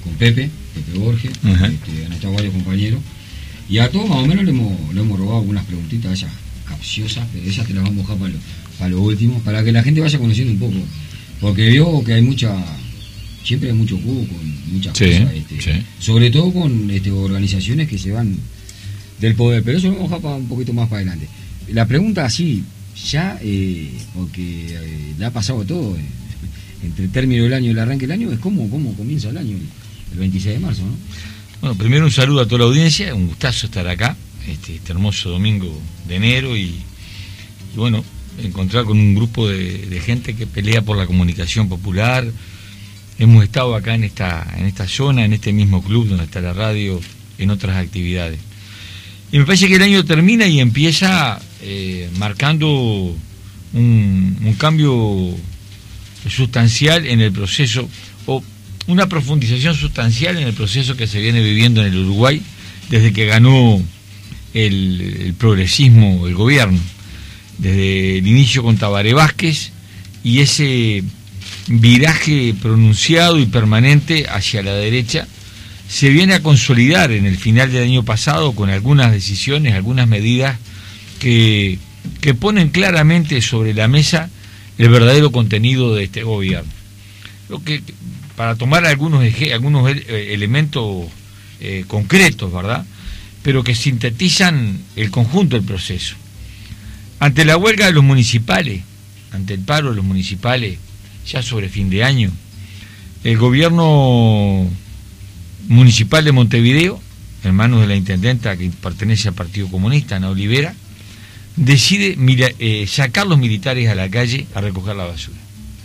Pepe Borges, han estado varios compañeros, y a todos más o menos le hemos robado algunas preguntitas esas capciosas, pero esas te las vamos a dejar para lo último, para que la gente vaya conociendo un poco, porque veo que hay siempre hay mucho cubo con muchas cosas, sobre todo con organizaciones que se van del poder, pero eso lo vamos a dejar un poquito más para adelante. La pregunta así, ya, porque le ha pasado todo, entre el término del año y el arranque del año, es cómo comienza el año, el 26 de marzo, ¿no? Bueno, primero un saludo a toda la audiencia, un gustazo estar acá, este hermoso domingo de enero, y bueno, encontrar con un grupo de gente que pelea por la comunicación popular. Hemos estado acá en esta zona, en este mismo club donde está la radio, en otras actividades. Y me parece que el año termina y empieza marcando un cambio sustancial en el proceso, o una profundización sustancial en el proceso que se viene viviendo en el Uruguay desde que ganó el progresismo, el gobierno, desde el inicio con Tabaré Vázquez, y ese viraje pronunciado y permanente hacia la derecha se viene a consolidar en el final del año pasado con algunas decisiones, algunas medidas que ponen claramente sobre la mesa el verdadero contenido de este gobierno. Lo que, para tomar algunos elementos concretos, ¿verdad?, pero que sintetizan el conjunto del proceso. Ante la huelga de los municipales, ante el paro de los municipales, ya sobre fin de año, el gobierno municipal de Montevideo, en manos de la intendenta que pertenece al Partido Comunista, Ana Olivera, decide sacar los militares a la calle a recoger la basura.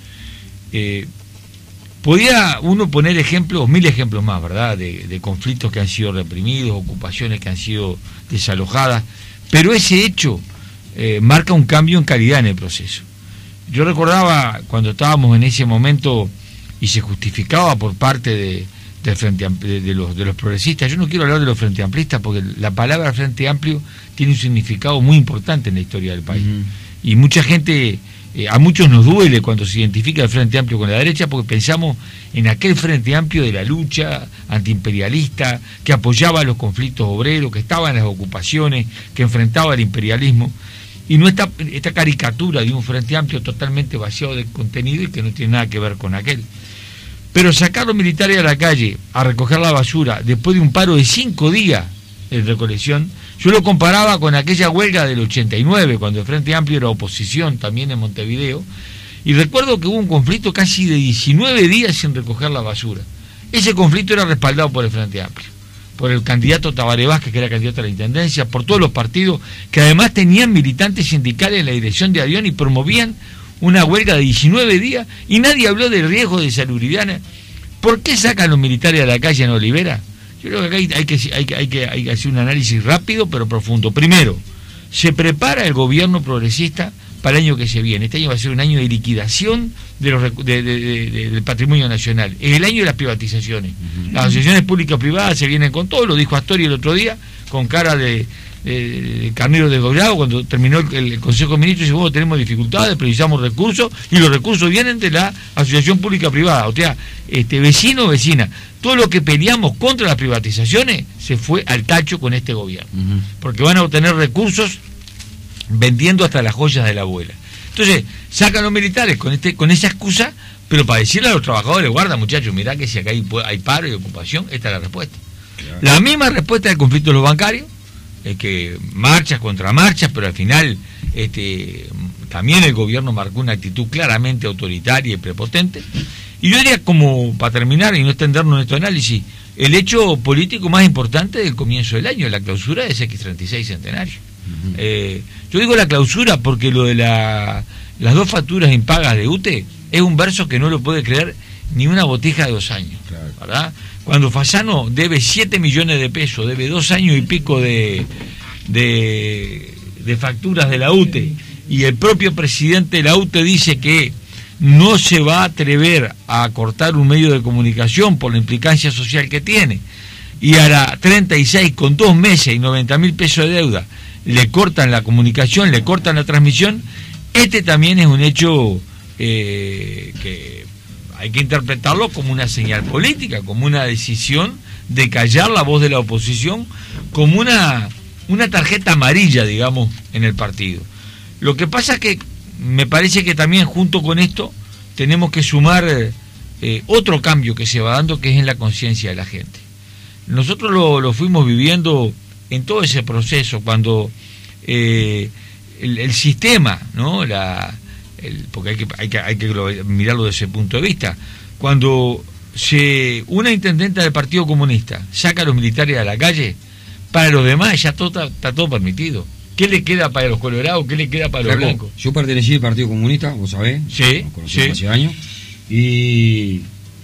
Podía uno poner ejemplos, 1000 ejemplos más, ¿verdad?, de conflictos que han sido reprimidos, ocupaciones que han sido desalojadas, pero ese hecho marca un cambio en calidad en el proceso. Yo recordaba cuando estábamos en ese momento y se justificaba por parte del Frente Amplio, de los progresistas. Yo no quiero hablar de los Frente Amplistas porque la palabra Frente Amplio tiene un significado muy importante en la historia del país. Y mucha gente, a muchos nos duele cuando se identifica el Frente Amplio con la derecha, porque pensamos en aquel Frente Amplio de la lucha antiimperialista, que apoyaba los conflictos obreros, que estaba en las ocupaciones, que enfrentaba el imperialismo. Y no esta caricatura de un Frente Amplio totalmente vaciado de contenido y que no tiene nada que ver con aquel. Pero sacar los militares a la calle a recoger la basura después de un paro de 5 días de recolección, yo lo comparaba con aquella huelga del 89, cuando el Frente Amplio era oposición también en Montevideo, y recuerdo que hubo un conflicto casi de 19 días sin recoger la basura. Ese conflicto era respaldado por el Frente Amplio, por el candidato Tabaré Vázquez, que era candidato a la intendencia, por todos los partidos que además tenían militantes sindicales en la dirección de Avión y promovían una huelga de 19 días, y nadie habló del riesgo de salubridad. ¿Por qué sacan los militares a la calle en Olivera? Yo creo que acá hay que hacer un análisis rápido pero profundo. Primero, se prepara el gobierno progresista para el año que se viene. Este año va a ser un año de liquidación del patrimonio nacional. Es el año de las privatizaciones. Las asociaciones públicas-privadas se vienen con todo, lo dijo Astori el otro día, con cara de carnero desgollado, cuando terminó el Consejo de Ministros, dice: bueno, tenemos dificultades, precisamos recursos, y los recursos vienen de la asociación pública-privada. O sea, vecino o vecina, todo lo que peleamos contra las privatizaciones se fue al tacho con este gobierno, porque van a obtener recursos vendiendo hasta las joyas de la abuela. Entonces, sacan los militares con esa excusa, pero para decirle a los trabajadores: guarda, muchachos, mirá que si acá hay paro y ocupación, esta es la respuesta. Claro. La misma respuesta del conflicto de los bancarios, que marchas contra marchas, pero al final también el gobierno marcó una actitud claramente autoritaria y prepotente. Y yo diría, como para terminar y no extendernos en este análisis, el hecho político más importante del comienzo del año, la clausura de X36 Centenario. Yo digo la clausura porque lo de las 2 facturas impagas de UTE es un verso que no lo puede creer ni una botija de 2 años, claro, ¿verdad? Cuando Fasano debe 7 millones de pesos, debe 2 años y pico de facturas de la UTE, y el propio presidente de la UTE dice que no se va a atrever a cortar un medio de comunicación por la implicancia social que tiene, y a la 36, con 2 meses y 90.000 pesos de deuda, le cortan la comunicación, le cortan la transmisión. También es un hecho que hay que interpretarlo como una señal política, como una decisión de callar la voz de la oposición, como una tarjeta amarilla, digamos, en el partido. Lo que pasa es que me parece que también junto con esto tenemos que sumar otro cambio que se va dando, que es en la conciencia de la gente. Nosotros lo fuimos viviendo en todo ese proceso, cuando el sistema, ¿no? Porque hay que mirarlo desde ese punto de vista. Cuando una intendenta del Partido Comunista saca a los militares a la calle, para los demás ya está todo permitido. ¿Qué le queda para los colorados? ¿Qué le queda para los blancos? Yo pertenecí al Partido Comunista, vos sabés, sí, nos conocimos hace años, y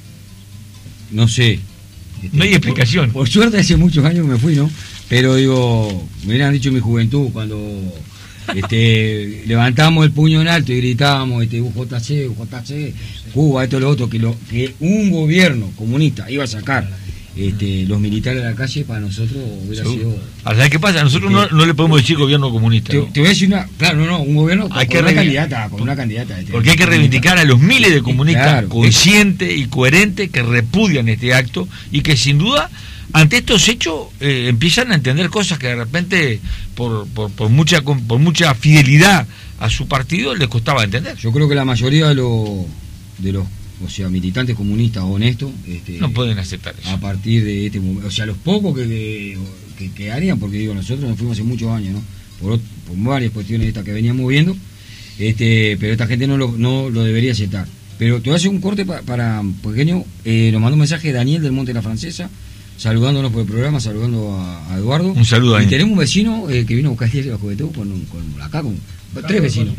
no sé. No hay explicación. Por suerte hace muchos años me fui, ¿no? Pero digo, me hubieran dicho en mi juventud, cuando levantamos el puño en alto y gritábamos UJC, Cuba, esto, lo otro, que un gobierno comunista iba a sacar los militares a la calle, para nosotros hubiera sido... ¿Sabes qué pasa? Nosotros no le podemos decir gobierno comunista. Te voy a decir un gobierno con una candidata. Porque hay que reivindicar a los miles de comunistas conscientes y coherentes que repudian este acto, y que sin duda ante estos hechos empiezan a entender cosas que de repente por mucha fidelidad a su partido les costaba entender. Yo creo que la mayoría de los militantes comunistas honestos no pueden aceptar eso. A partir de este momento, los pocos que harían, porque digo, nosotros nos fuimos hace muchos años, ¿no? Por varias cuestiones estas que veníamos viendo, pero esta gente no lo debería aceptar. Pero te voy a hacer un corte para pequeño. Nos mandó un mensaje Daniel del Monte de la Francesa, saludándonos por el programa, saludando a Eduardo. Un saludo a él. Y tenemos un vecino que vino a buscar el la juventud con 3 vecinos.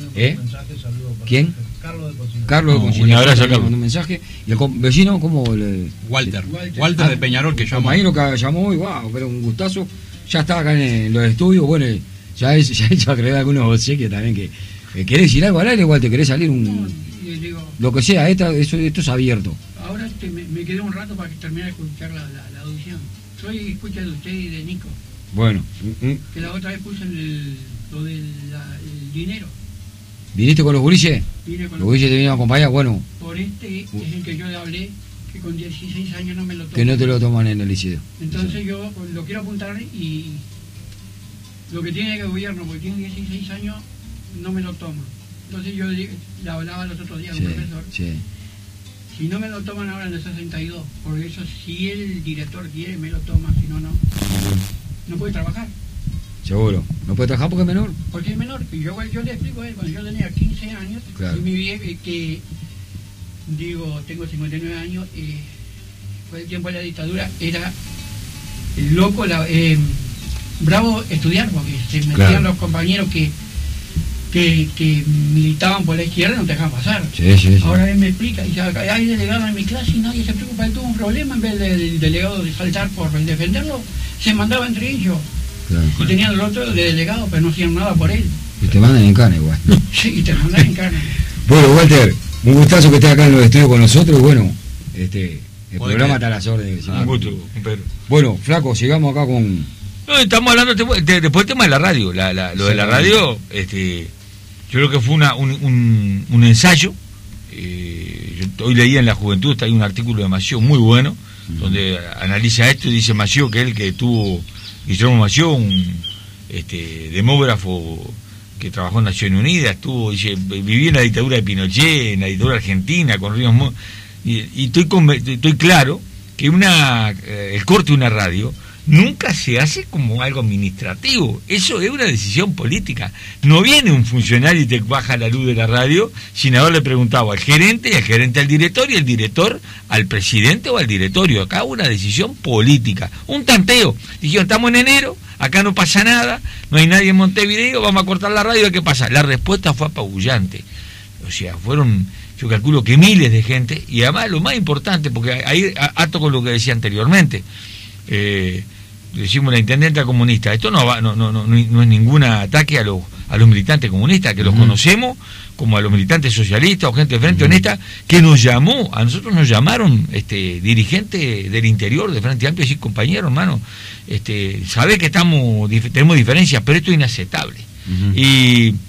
¿Quién? Carlos de Conciliación. Un abrazo a Carlos. Mandó un mensaje. Y el vecino, ¿cómo le...? Walter de Peñarol, que llamó. Imagino que llamó y wow, pero un gustazo. Ya estaba acá en los estudios. Bueno, ya he hecho acreedor a algunos obsequios también. Que ¿querés decir algo al aire, Walter? ¿Querés salir lo que sea? Esto es abierto. Ahora me quedé un rato para que termine de escuchar la audición. Soy escucha de usted y de Nico. Bueno. Que la otra vez puso lo del dinero. ¿Viniste con los gurises? Los gurises te vinieron a acompañar, bueno. Por es el que yo le hablé, que con 16 años no me lo toman. Que no te lo toman en el liceo. Entonces yo lo quiero apuntar, y lo que tiene el gobierno, porque tiene 16 años, no me lo toma. Entonces yo le hablaba los otros días al profesor. Sí. Si no me lo toman ahora en el 62, por eso si el director quiere me lo toma, si no, no puede trabajar. Seguro, no puede trabajar porque es menor. Porque es menor, y yo le explico a él, cuando yo tenía 15 años, claro. Y mi vieja, tengo 59 años, fue el tiempo de la dictadura, era loco, bravo estudiar, porque se metían los compañeros que militaban por la izquierda, no te dejaban pasar. Sí. Ahora él me explica, y hay delegados en mi clase y nadie se preocupa. Él tuvo un problema, en vez del delegado de saltar por defenderlo, se mandaba entre ellos. Claro. Y tenían el otro de delegado, pero no hacían nada por él. Y te mandan en cana igual. Sí, y te mandan en cana. Bueno, Walter, un gustazo que estés acá en los estudios con nosotros. Bueno, el programa está a las órdenes. Un gusto, Pedro. Bueno, flaco, sigamos acá con... No, estamos hablando después del tema de la radio. Lo de la radio, yo creo que fue un ensayo. Yo hoy leía en La Juventud, hay un artículo de Mació muy bueno, donde analiza esto y dice Mació que él que tuvo, Guillermo Mació, un demógrafo que trabajó en Naciones Unidas, viví en la dictadura de Pinochet, en la dictadura argentina, con Ríos y estoy claro que el corte de una radio nunca se hace como algo administrativo. Eso es una decisión política. No viene un funcionario y te baja la luz de la radio sin haberle preguntado al gerente, y al gerente al director, y el director al presidente o al directorio. Acá una decisión política, un tanteo. Dijeron, estamos en enero, acá no pasa nada, no hay nadie en Montevideo, vamos a cortar la radio, ¿qué pasa? La respuesta fue apabullante. O sea, fueron, yo calculo que miles de gente, y además lo más importante, porque ahí ato con lo que decía anteriormente, decimos la intendenta comunista, esto no es ningún ataque a los militantes comunistas, que los conocemos, como a los militantes socialistas o gente de Frente Honesta, que a nosotros nos llamaron dirigentes del interior de Frente Amplio, y decir, compañero, hermano, sabés que tenemos diferencias, pero esto es inaceptable. Y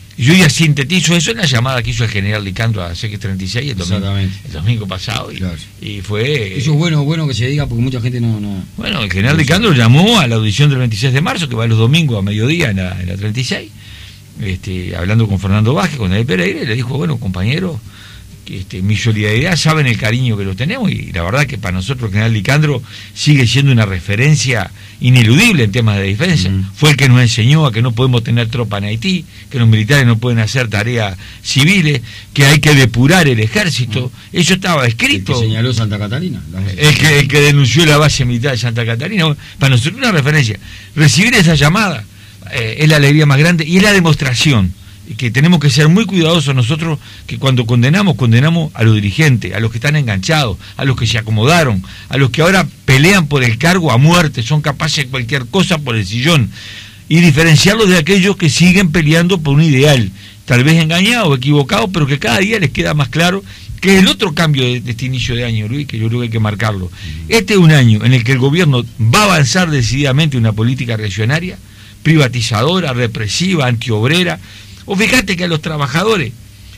Yo ya sintetizo eso en la llamada que hizo el general Licandro a CX36 el domingo pasado. Y fue... Eso es bueno que se diga porque mucha gente no... Bueno, el general Licandro llamó a la audición del 26 de marzo, que va los domingos a mediodía en la 36, hablando con Fernando Vázquez, con David Pereira, y le dijo, bueno, compañero, mi solidaridad, saben el cariño que lo tenemos, y la verdad que para nosotros el general Licandro sigue siendo una referencia ineludible en temas de defensa. Fue el que nos enseñó a que no podemos tener tropa en Haití, que los militares no pueden hacer tareas civiles, que hay que depurar el ejército. Eso estaba escrito. El que señaló Santa Catarina. El que denunció la base militar de Santa Catarina. Para nosotros una referencia. Recibir esa llamada es la alegría más grande y es la demostración que tenemos que ser muy cuidadosos nosotros, que cuando condenamos a los dirigentes, a los que están enganchados, a los que se acomodaron, a los que ahora pelean por el cargo a muerte, son capaces de cualquier cosa por el sillón, y diferenciarlos de aquellos que siguen peleando por un ideal, tal vez engañado o equivocado, pero que cada día les queda más claro que es el otro cambio de este inicio de año, Luis, que yo creo que hay que marcarlo. Este es un año en el que el gobierno va a avanzar decididamente en una política reaccionaria, privatizadora, represiva, antiobrera. O fíjate que a los trabajadores,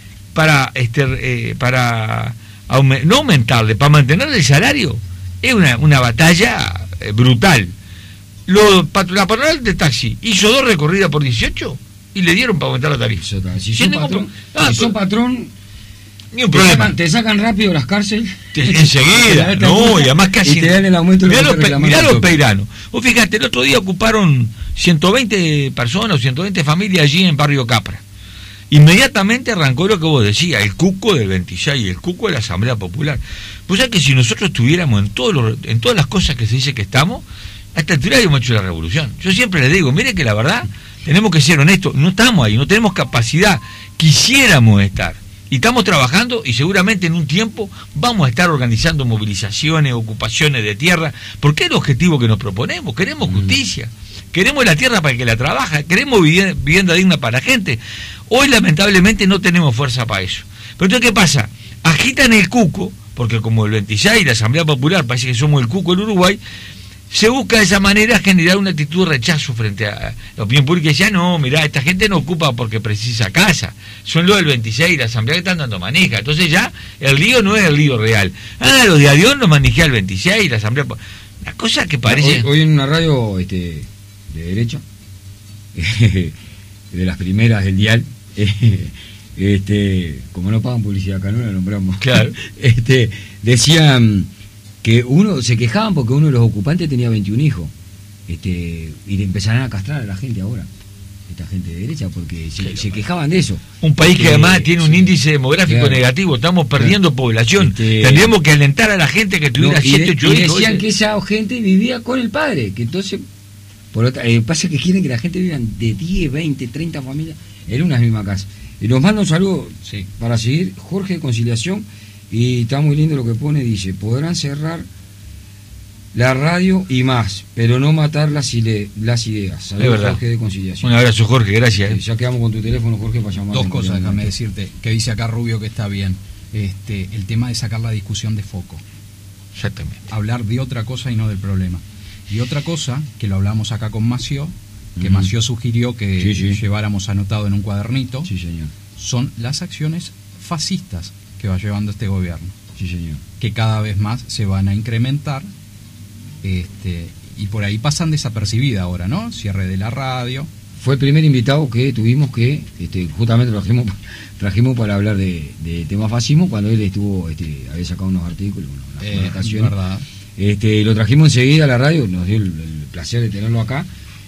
no aumentarle, para mantener el salario, es una batalla brutal. La patronal de taxi hizo 2 recorridas por 18 y le dieron para aumentar la tarifa. Si son patrón, ni un problema. Te sacan rápido las cárceles. Enseguida, no, y además casi. Y te dan el aumento. Mirá los peiranos. Vos fíjate, el otro día ocuparon 120 personas o 120 familias allí en Barrio Capra. Inmediatamente arrancó lo que vos decías, el cuco del 26 y el cuco de la Asamblea Popular. Pues ya que si nosotros estuviéramos en todas las cosas que se dice que estamos, a esta altura habíamos hecho la revolución. Yo siempre les digo, miren que la verdad, tenemos que ser honestos, no estamos ahí, no tenemos capacidad, quisiéramos estar. Y estamos trabajando y seguramente en un tiempo vamos a estar organizando movilizaciones, ocupaciones de tierra, porque es el objetivo que nos proponemos, queremos justicia. Queremos la tierra para el que la trabaja, queremos vivienda digna para la gente. Hoy lamentablemente no tenemos fuerza para eso. Pero entonces, ¿qué pasa? Agitan el cuco, porque como el 26 y la Asamblea Popular parece que somos el cuco del Uruguay, se busca de esa manera generar una actitud de rechazo frente a la opinión pública. Y decía, no, mirá, esta gente no ocupa porque precisa casa, son los del 26 y la Asamblea que están dando manija. Entonces ya el lío no es el lío real. Los de Adiós lo manejé al 26 y la Asamblea. La cosa que parece... Hoy en una radio de derecha, de las primeras del dial, como no pagan publicidad acá, no la nombramos. Claro. Decían que se quejaban porque uno de los ocupantes tenía 21 hijos, y le empezarán a castrar a la gente ahora, esta gente de derecha, porque se quejaban de eso. Un país que además tiene un índice demográfico negativo, estamos perdiendo población, tendríamos que alentar a la gente que tuviera 7, 8 hijos. Y decían que esa gente vivía con el padre, que entonces... pasa que quieren que la gente viva de 10, 20, 30 familias en una misma casa. Y nos manda un saludo para seguir, Jorge de Conciliación, y está muy lindo lo que pone, dice, podrán cerrar la radio y más, pero no matar las ideas. Saludos, Jorge de Conciliación. Un abrazo, Jorge, gracias. Ya quedamos con tu teléfono, Jorge, para llamar. 2 cosas, déjame decirte, que dice acá Rubio que está bien. El tema de sacar la discusión de foco. Exactamente. Hablar de otra cosa y no del problema. Y otra cosa, que lo hablamos acá con Mació, que Mació sugirió que lleváramos anotado en un cuadernito, señor, son las acciones fascistas que va llevando este gobierno. Sí, señor. Que cada vez más se van a incrementar, y por ahí pasan desapercibidas ahora, ¿no? Cierre de la radio. Fue el primer invitado que tuvimos que, justamente trajimos para hablar de tema fascismo, cuando él había sacado unos artículos, unas publicaciones. Verdad. Lo trajimos enseguida a la radio, nos dio el placer de tenerlo acá,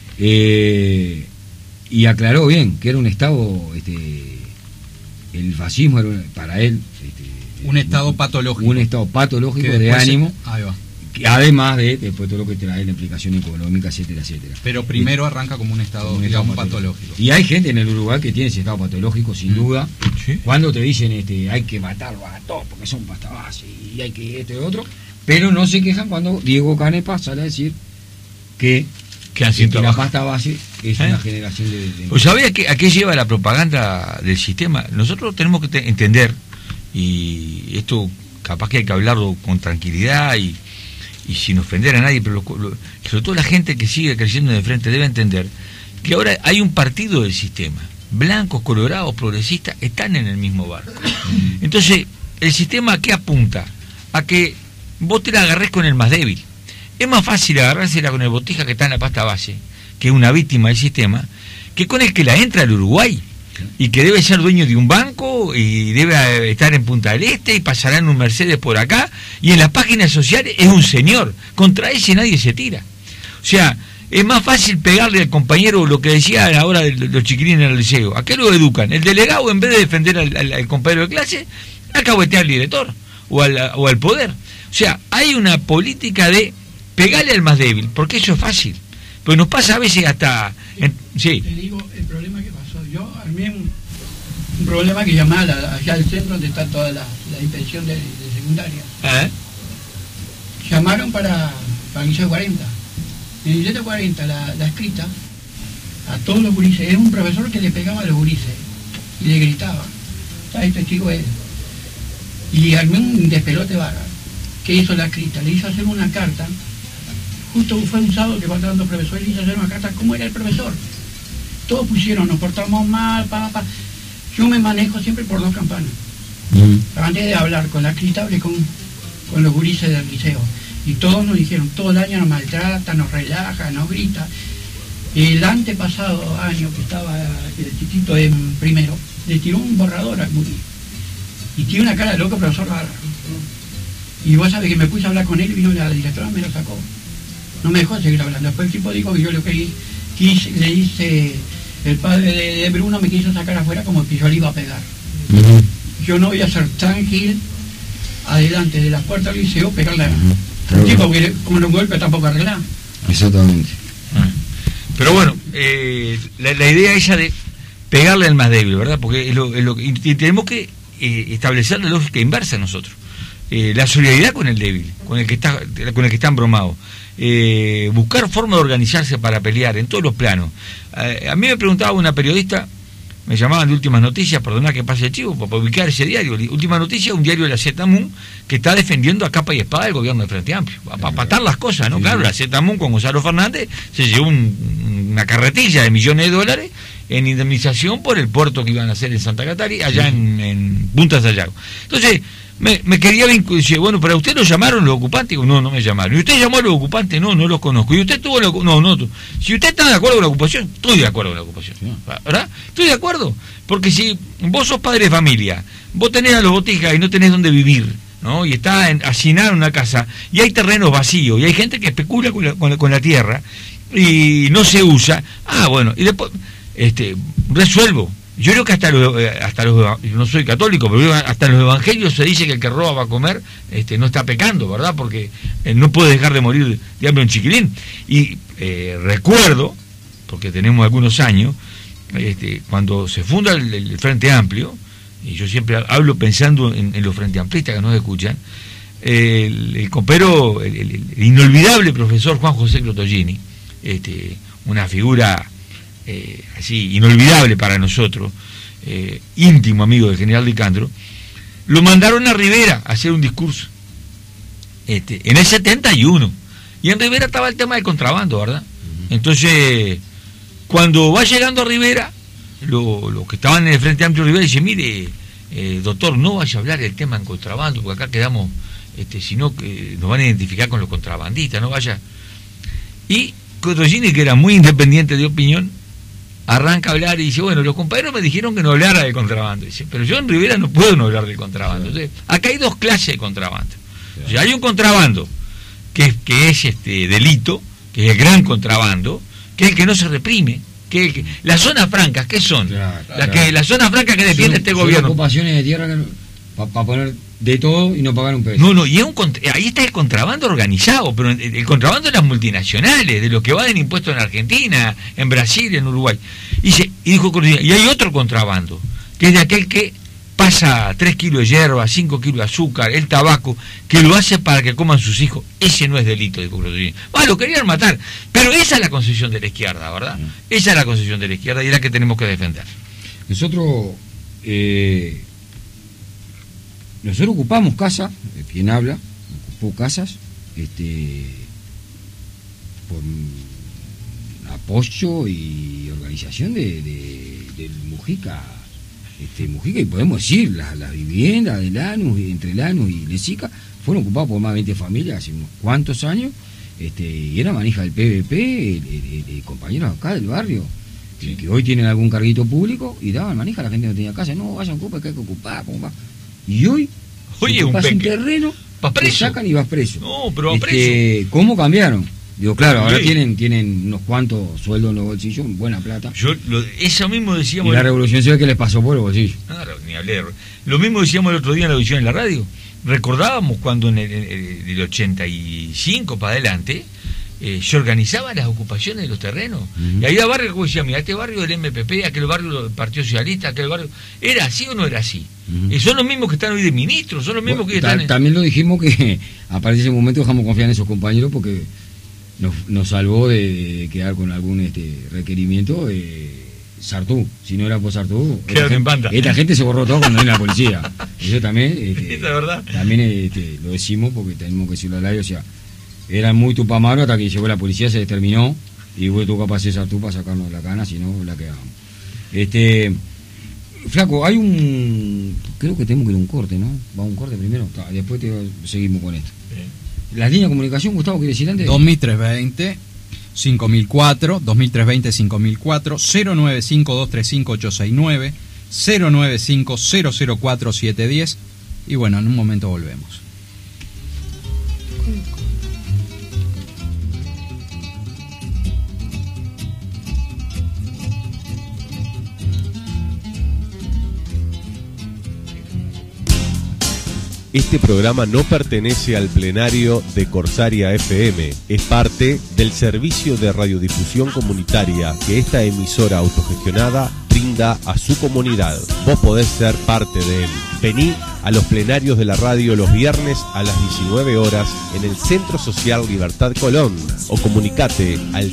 y aclaró bien que era un estado, el fascismo era para él un estado patológico. Un estado patológico de ánimo, ahí va. Además de después todo lo que trae la implicación económica, etcétera, etcétera. Pero primero arranca como un estado, digamos, patológico. Y hay gente en el Uruguay que tiene ese estado patológico, sin duda. ¿Sí? Cuando te dicen hay que matarlo a todos porque son pasta base y hay que esto y otro, pero no se quejan cuando Diego Canepa sale a decir que la pasta base es una generación de... Pues ¿sabés a qué lleva la propaganda del sistema? Nosotros tenemos que entender, y esto capaz que hay que hablarlo con tranquilidad y sin ofender a nadie, pero sobre todo la gente que sigue creciendo de frente debe entender que ahora hay un partido del sistema, blancos, colorados, progresistas, están en el mismo barco. Entonces, el sistema, ¿qué apunta? A que vos te la agarrés con el más débil. Es más fácil agarrársela con el Botija, que está en la pasta base, que es una víctima del sistema, que con el que la entra al Uruguay, y que debe ser dueño de un banco, y debe estar en Punta del Este, y pasará en un Mercedes por acá, y en las páginas sociales es un señor. Contra ese nadie se tira. O sea, es más fácil pegarle al compañero, lo que decía ahora los chiquilines en el liceo. ¿A qué lo educan? El delegado, en vez de defender al compañero de clase, alcahuetea al director o al poder. O sea, hay una política de pegarle al más débil, porque eso es fácil. Pero nos pasa a veces hasta... sí. Te digo el problema que pasó. Yo armé un problema que llamaba allá al centro donde está toda la inspección de secundaria. Llamaron para el Liceo 40. En el Liceo 40 la escrita a todos los gurises. Era un profesor que le pegaba a los gurises y le gritaba. Está el testigo él. Y armé un despelote bárbaro. ¿Qué hizo la escrita? Le hizo hacer una carta. Justo fue un sábado que faltaban dos profesores, le hizo hacer una carta. ¿Cómo era el profesor? Todos pusieron, nos portamos mal, Yo me manejo siempre por dos campanas. Antes de hablar con la escrita, hablé con los gurises del liceo. Y todos nos dijeron, todo el año nos maltrata, nos relaja, nos grita. El antepasado año que estaba el chiquito en primero, le tiró un borrador al gurí. Y tiene una cara de loco, profesor Barra. Y vos sabés que me puse a hablar con él y vino la directora, me lo sacó. No me dejó seguir hablando. Después el tipo dijo que yo lo que quise, le hice, el padre de Bruno me quiso sacar afuera como que yo le iba a pegar. Yo no voy a ser tan gil adelante de la puerta del liceo pegarle a un tipo que con un golpe tampoco arreglar. Exactamente. Pero bueno, la idea esa de pegarle al más débil, ¿verdad? Porque y tenemos que establecer la lógica inversa nosotros. La solidaridad con el débil, con el que está embromado. Buscar forma de organizarse para pelear en todos los planos. A mí me preguntaba una periodista, me llamaban de Últimas Noticias, perdona que pase el chivo, para ubicar ese diario. Últimas Noticias, un diario de la ZMUN que está defendiendo a capa y espada el gobierno de Frente Amplio, para patar las cosas, ¿no? Sí. Claro, la ZMUN con Gonzalo Fernández se llevó una carretilla de millones de dólares en indemnización por el puerto que iban a hacer en Santa Catarina, allá en Punta Sayago. Entonces, me quería vincular, bueno, pero a usted lo llamaron los ocupantes. Digo, no me llamaron. ¿Y usted llamó a los ocupantes? No los conozco. ¿Y usted tuvo no. Si usted está de acuerdo con la ocupación, estoy de acuerdo con la ocupación, ¿verdad? Estoy de acuerdo, porque si vos sos padre de familia, vos tenés a los Botijas y no tenés dónde vivir, ¿no? Y está hacinado en una casa, y hay terrenos vacíos, y hay gente que especula con la tierra, y no se usa, bueno, y después, resuelvo. Yo creo que hasta los no soy católico, pero hasta en los evangelios se dice que el que roba va a comer, no está pecando, ¿verdad? Porque no puede dejar de morir de hambre un chiquilín. Y recuerdo, porque tenemos algunos años, cuando se funda el Frente Amplio, y yo siempre hablo pensando en los frente amplistas que nos escuchan, el compero, el inolvidable profesor Juan José Crotollini, una figura así inolvidable para nosotros, íntimo amigo del general Licandro, lo mandaron a Rivera a hacer un discurso en el 71, y en Rivera estaba el tema del contrabando, ¿verdad? Entonces, cuando va llegando a Rivera, los que estaban en el Frente Amplio de Rivera dicen, mire, doctor, no vaya a hablar del tema en contrabando, porque acá quedamos, sino que nos van a identificar con los contrabandistas, no vaya. Y Crotollini, que era muy independiente de opinión, arranca a hablar y dice, bueno, los compañeros me dijeron que no hablara de contrabando. Dice, pero yo en Rivera no puedo no hablar de contrabando. Entonces, acá hay dos clases de contrabando. O sea, hay un contrabando que es delito, que es el gran contrabando, que es el que no se reprime, las zonas francas, ¿qué son? Las zonas francas que defiende este gobierno. Ocupaciones de tierra para poner de todo y no pagar un peso. No, y ahí está el contrabando organizado, pero el contrabando de las multinacionales, de los que van en impuestos en Argentina, en Brasil, en Uruguay. Y dijo, y hay otro contrabando, que es de aquel que pasa 3 kilos de hierba, 5 kilos de azúcar, el tabaco, que lo hace para que coman sus hijos. Ese no es delito, dijo Crotollini. Lo querían matar, pero esa es la concepción de la izquierda, ¿verdad? Esa es la concepción de la izquierda y es la que tenemos que defender. Nosotros ocupamos casas, quien habla, ocupó casas, apoyo y organización del Mujica. Mujica, y podemos decir, las viviendas de Lanús, entre Lanús y Lezica, fueron ocupadas por más de 20 familias hace unos cuantos años, y era manija del PVP, compañeros acá del barrio, que hoy tienen algún carguito público, y daban manija a la gente que no tenía casa. No, vayan, ocupen, que hay que ocupar, y hoy ocupas un terreno, te sacan y vas preso. No, pero vas preso. ¿Cómo cambiaron? Digo, claro, ahora tienen unos cuantos sueldos en los bolsillos, buena plata. Eso mismo decíamos. Y la revolución se ve que les pasó por el bolsillo. Claro, ni hablé. Lo mismo decíamos el otro día en la audición en la radio. Recordábamos cuando en el 85 para adelante se organizaban las ocupaciones de los terrenos. Y había barrios que decían, mira, este barrio del MPP, aquel barrio del Partido Socialista, aquel barrio. ¿Era así o no era así? Son los mismos que están hoy de ministros, son los mismos que están. También lo dijimos que a partir de ese momento dejamos confiar en esos compañeros porque nos salvó de quedar con algún requerimiento. Sartú, si no era por Sartú, esta gente se borró todo cuando vino la policía. Eso también, es verdad. También lo decimos porque tenemos que decirlo al aire, o sea, eran muy tupamaros hasta que llegó la policía, se determinó y fue tu capaz de Sartú para sacarnos la cana, si no la quedábamos. Flaco, hay creo que tenemos que ir a un corte, ¿no? Va a un corte primero, después seguimos con esto. Las líneas de comunicación, Gustavo, ¿quiere decir antes? 2320 5004, 2320 5004, 095-235-869, 095-004-710. Y bueno, en un momento volvemos. Este programa no pertenece al plenario de Corsaria FM. Es parte del servicio de radiodifusión comunitaria que esta emisora autogestionada brinda a su comunidad. Vos podés ser parte de él. Vení a los plenarios de la radio los viernes a las 19 horas en el Centro Social Libertad Colón o comunicate al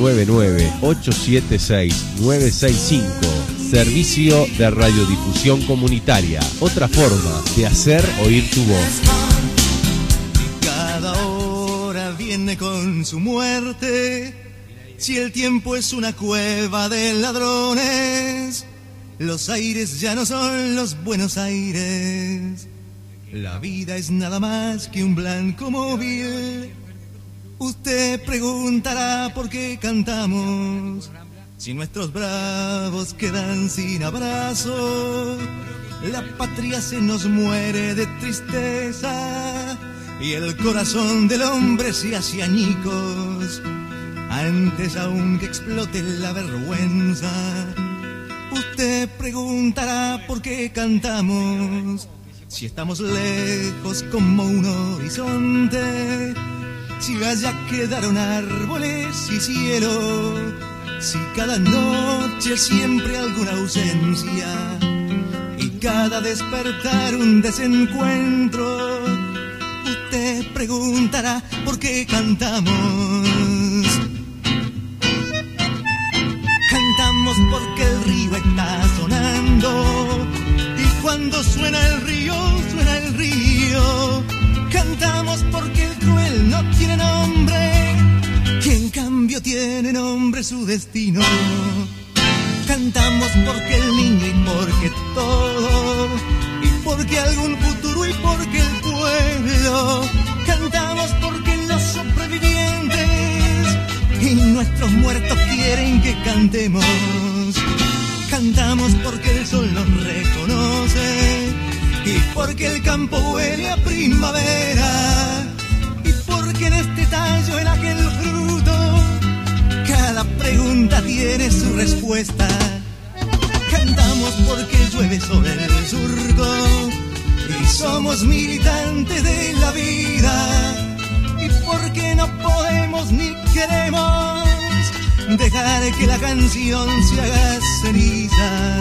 099-876-965. Servicio de radiodifusión comunitaria. Otra forma de hacer oír tu voz. Cada hora viene con su muerte. Si el tiempo es una cueva de ladrones, los aires ya no son los buenos aires. La vida es nada más que un blanco móvil. Usted preguntará por qué cantamos. Si nuestros bravos quedan sin abrazo, la patria se nos muere de tristeza y el corazón del hombre se hace añicos. Antes aún que explote la vergüenza, usted preguntará por qué cantamos. Si estamos lejos como un horizonte, si allá quedaron árboles y cielo, si cada noche siempre alguna ausencia y cada despertar un desencuentro, usted preguntará por qué cantamos. Cantamos porque el río está sonando y cuando suena el río, suena el río. Cantamos porque el cruel no tiene nombre, que en cambio tiene nombre su destino. Cantamos porque el niño y porque todo, y porque algún futuro y porque el pueblo. Cantamos porque los sobrevivientes y nuestros muertos quieren que cantemos. Cantamos porque el sol nos reconoce y porque el campo huele a primavera y porque en este tallo, en aquel fruto, cada pregunta tiene su respuesta. Cantamos porque llueve sobre el surco y somos militantes de la vida y porque no podemos ni queremos dejar que la canción se haga ceniza.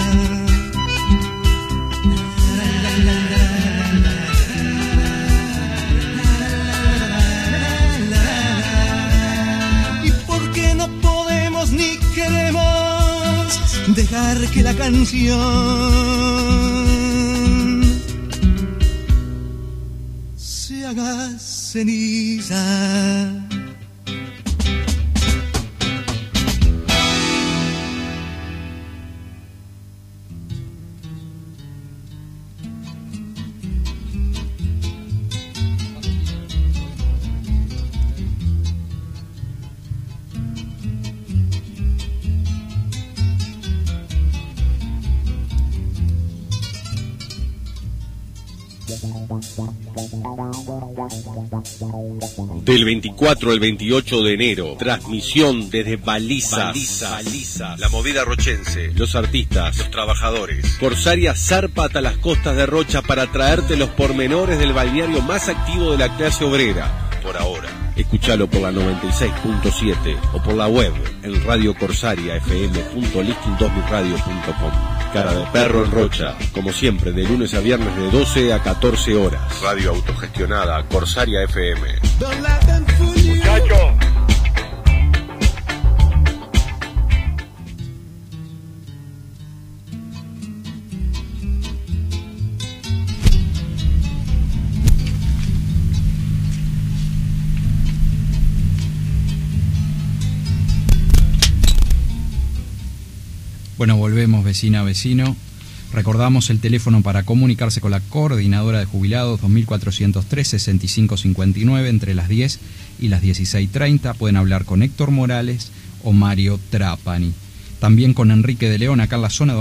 Y porque no podemos ni queremos dejar que la canción se haga ceniza. Del 24 al 28 de enero, transmisión desde Balizas. La movida rochense, los artistas, los trabajadores. Corsaria zarpa hasta las costas de Rocha para traerte los pormenores del balneario más activo de la clase obrera. Por ahora, escúchalo por la 96.7 o por la web en radiocorsariafm.listing20radio.com. Cara de perro en Rocha, como siempre, de lunes a viernes de 12 a 14 horas. Radio autogestionada Corsaria FM. Muchacho. Bueno, volvemos vecina a vecino. Recordamos el teléfono para comunicarse con la coordinadora de jubilados 2403-6559 entre las 10 y las 16:30. Pueden hablar con Héctor Morales o Mario Trapani. También con Enrique de León acá en la zona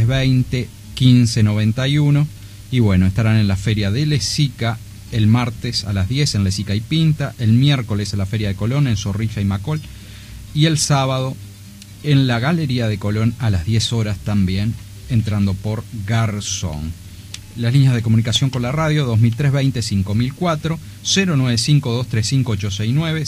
2320-1591. Y bueno, estarán en la feria de Lesica el martes a las 10 en Lesica y Pinta, el miércoles en la feria de Colón en Zorrilla y Macol y el sábado en la Galería de Colón a las 10 horas también, entrando por Garzón. Las líneas de comunicación con la radio 2320-5004, 095-235-869,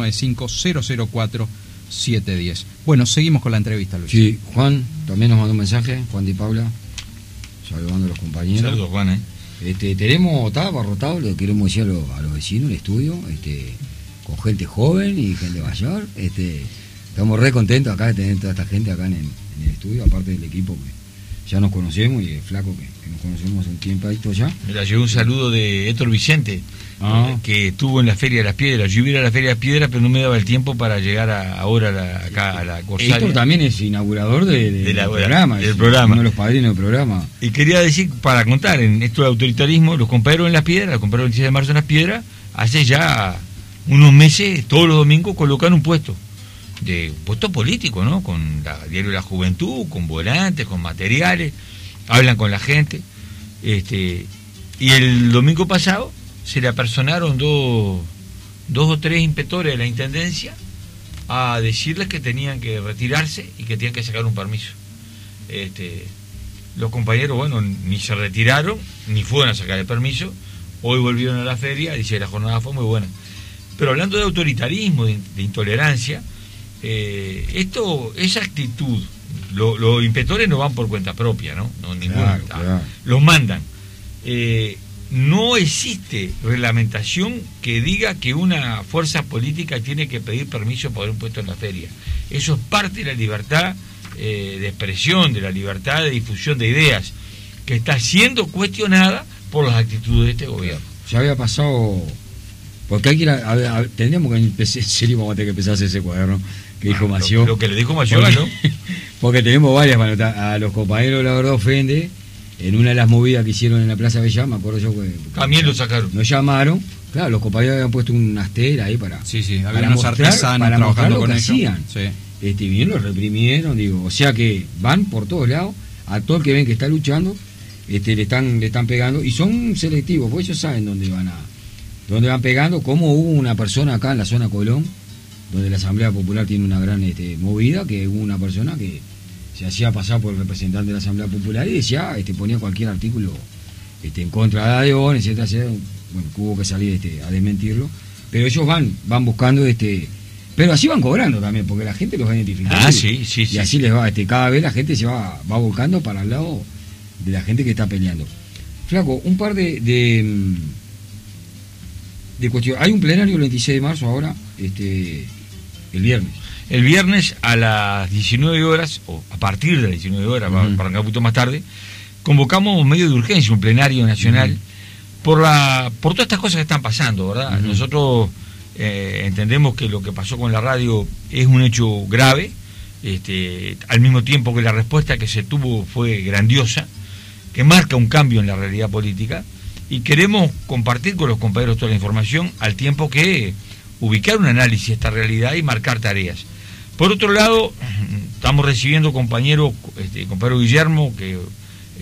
095-004-710. Bueno, seguimos con la entrevista, Luis. Sí, Juan también nos mandó un mensaje, Juan Di Paula, saludando a los compañeros. Saludos, Juan, está abarrotado, le queremos decir a los vecinos, el estudio, con gente joven y gente mayor, estamos re contentos acá de tener toda esta gente acá en el estudio, aparte del equipo que ya nos conocemos y el flaco que nos conocemos un tiempo ya. Mira, llegó un saludo de Héctor Vicente, que estuvo en la Feria de las Piedras. Yo iba a la Feria de las Piedras, pero no me daba el tiempo para llegar acá a la Corsaria. Héctor también es inaugurador del programa, uno de los padrinos del programa. Y quería decir, para contar, en esto de autoritarismo, los compañeros en las Piedras, los compañeros del 16 de marzo en las Piedras, hace ya unos meses, todos los domingos, colocan un puesto político, ¿no? Con el diario de la Juventud, con volantes, con materiales, hablan con la gente. Y el domingo pasado se le apersonaron dos o tres inspectores de la Intendencia a decirles que tenían que retirarse y que tenían que sacar un permiso. Los compañeros, bueno, ni se retiraron, ni fueron a sacar el permiso. Hoy volvieron a la feria, dice la jornada fue muy buena. Pero hablando de autoritarismo, de intolerancia, esa actitud, los inspectores no van por cuenta propia, ¿no? Claro. Los mandan. No existe reglamentación que diga que una fuerza política tiene que pedir permiso para un puesto en la feria. Eso es parte de la libertad de expresión, de la libertad de difusión de ideas, que está siendo cuestionada por las actitudes de este gobierno. Ya había pasado, porque hay que tendríamos que empezar, vamos a tener que empezar a hacer ese cuaderno que dijo Mació. Lo que le dijo Mació, ¿no? Porque tenemos varias para anotar. A los compañeros, la verdad, ofende. En una de las movidas que hicieron en la Plaza Bella, me acuerdo yo que también lo sacaron. Nos llamaron, claro, los compañeros habían puesto una estera ahí para. Sí, había unos artesanos trabajando con ellos. Hacían. Sí. Bien los reprimieron, o sea que van por todos lados, a todo el que ven que está luchando, le están pegando, y son selectivos, porque ellos saben dónde van pegando, como hubo una persona acá en la zona Colón, donde la Asamblea Popular tiene una gran movida, que hubo una persona que se hacía pasar por el representante de la Asamblea Popular y decía, ponía cualquier artículo en contra de Adeón, etcétera, bueno, hubo que salir a desmentirlo, pero ellos van buscando pero así van cobrando también, porque la gente los va identificando. Sí. Y así les va, cada vez la gente se va volcando para el lado de la gente que está peleando. Flaco, un par de cuestiones. Hay un plenario el 26 de marzo ahora, el viernes. El viernes a las 19 horas, o a partir de las 19 horas, para arrancar un poquito más tarde, convocamos medio de urgencia un plenario nacional por todas estas cosas que están pasando, ¿verdad? Nosotros entendemos que lo que pasó con la radio es un hecho grave, al mismo tiempo que la respuesta que se tuvo fue grandiosa, que marca un cambio en la realidad política, y queremos compartir con los compañeros toda la información al tiempo que ubicar un análisis de esta realidad y marcar tareas. Por otro lado, estamos recibiendo compañero Guillermo, que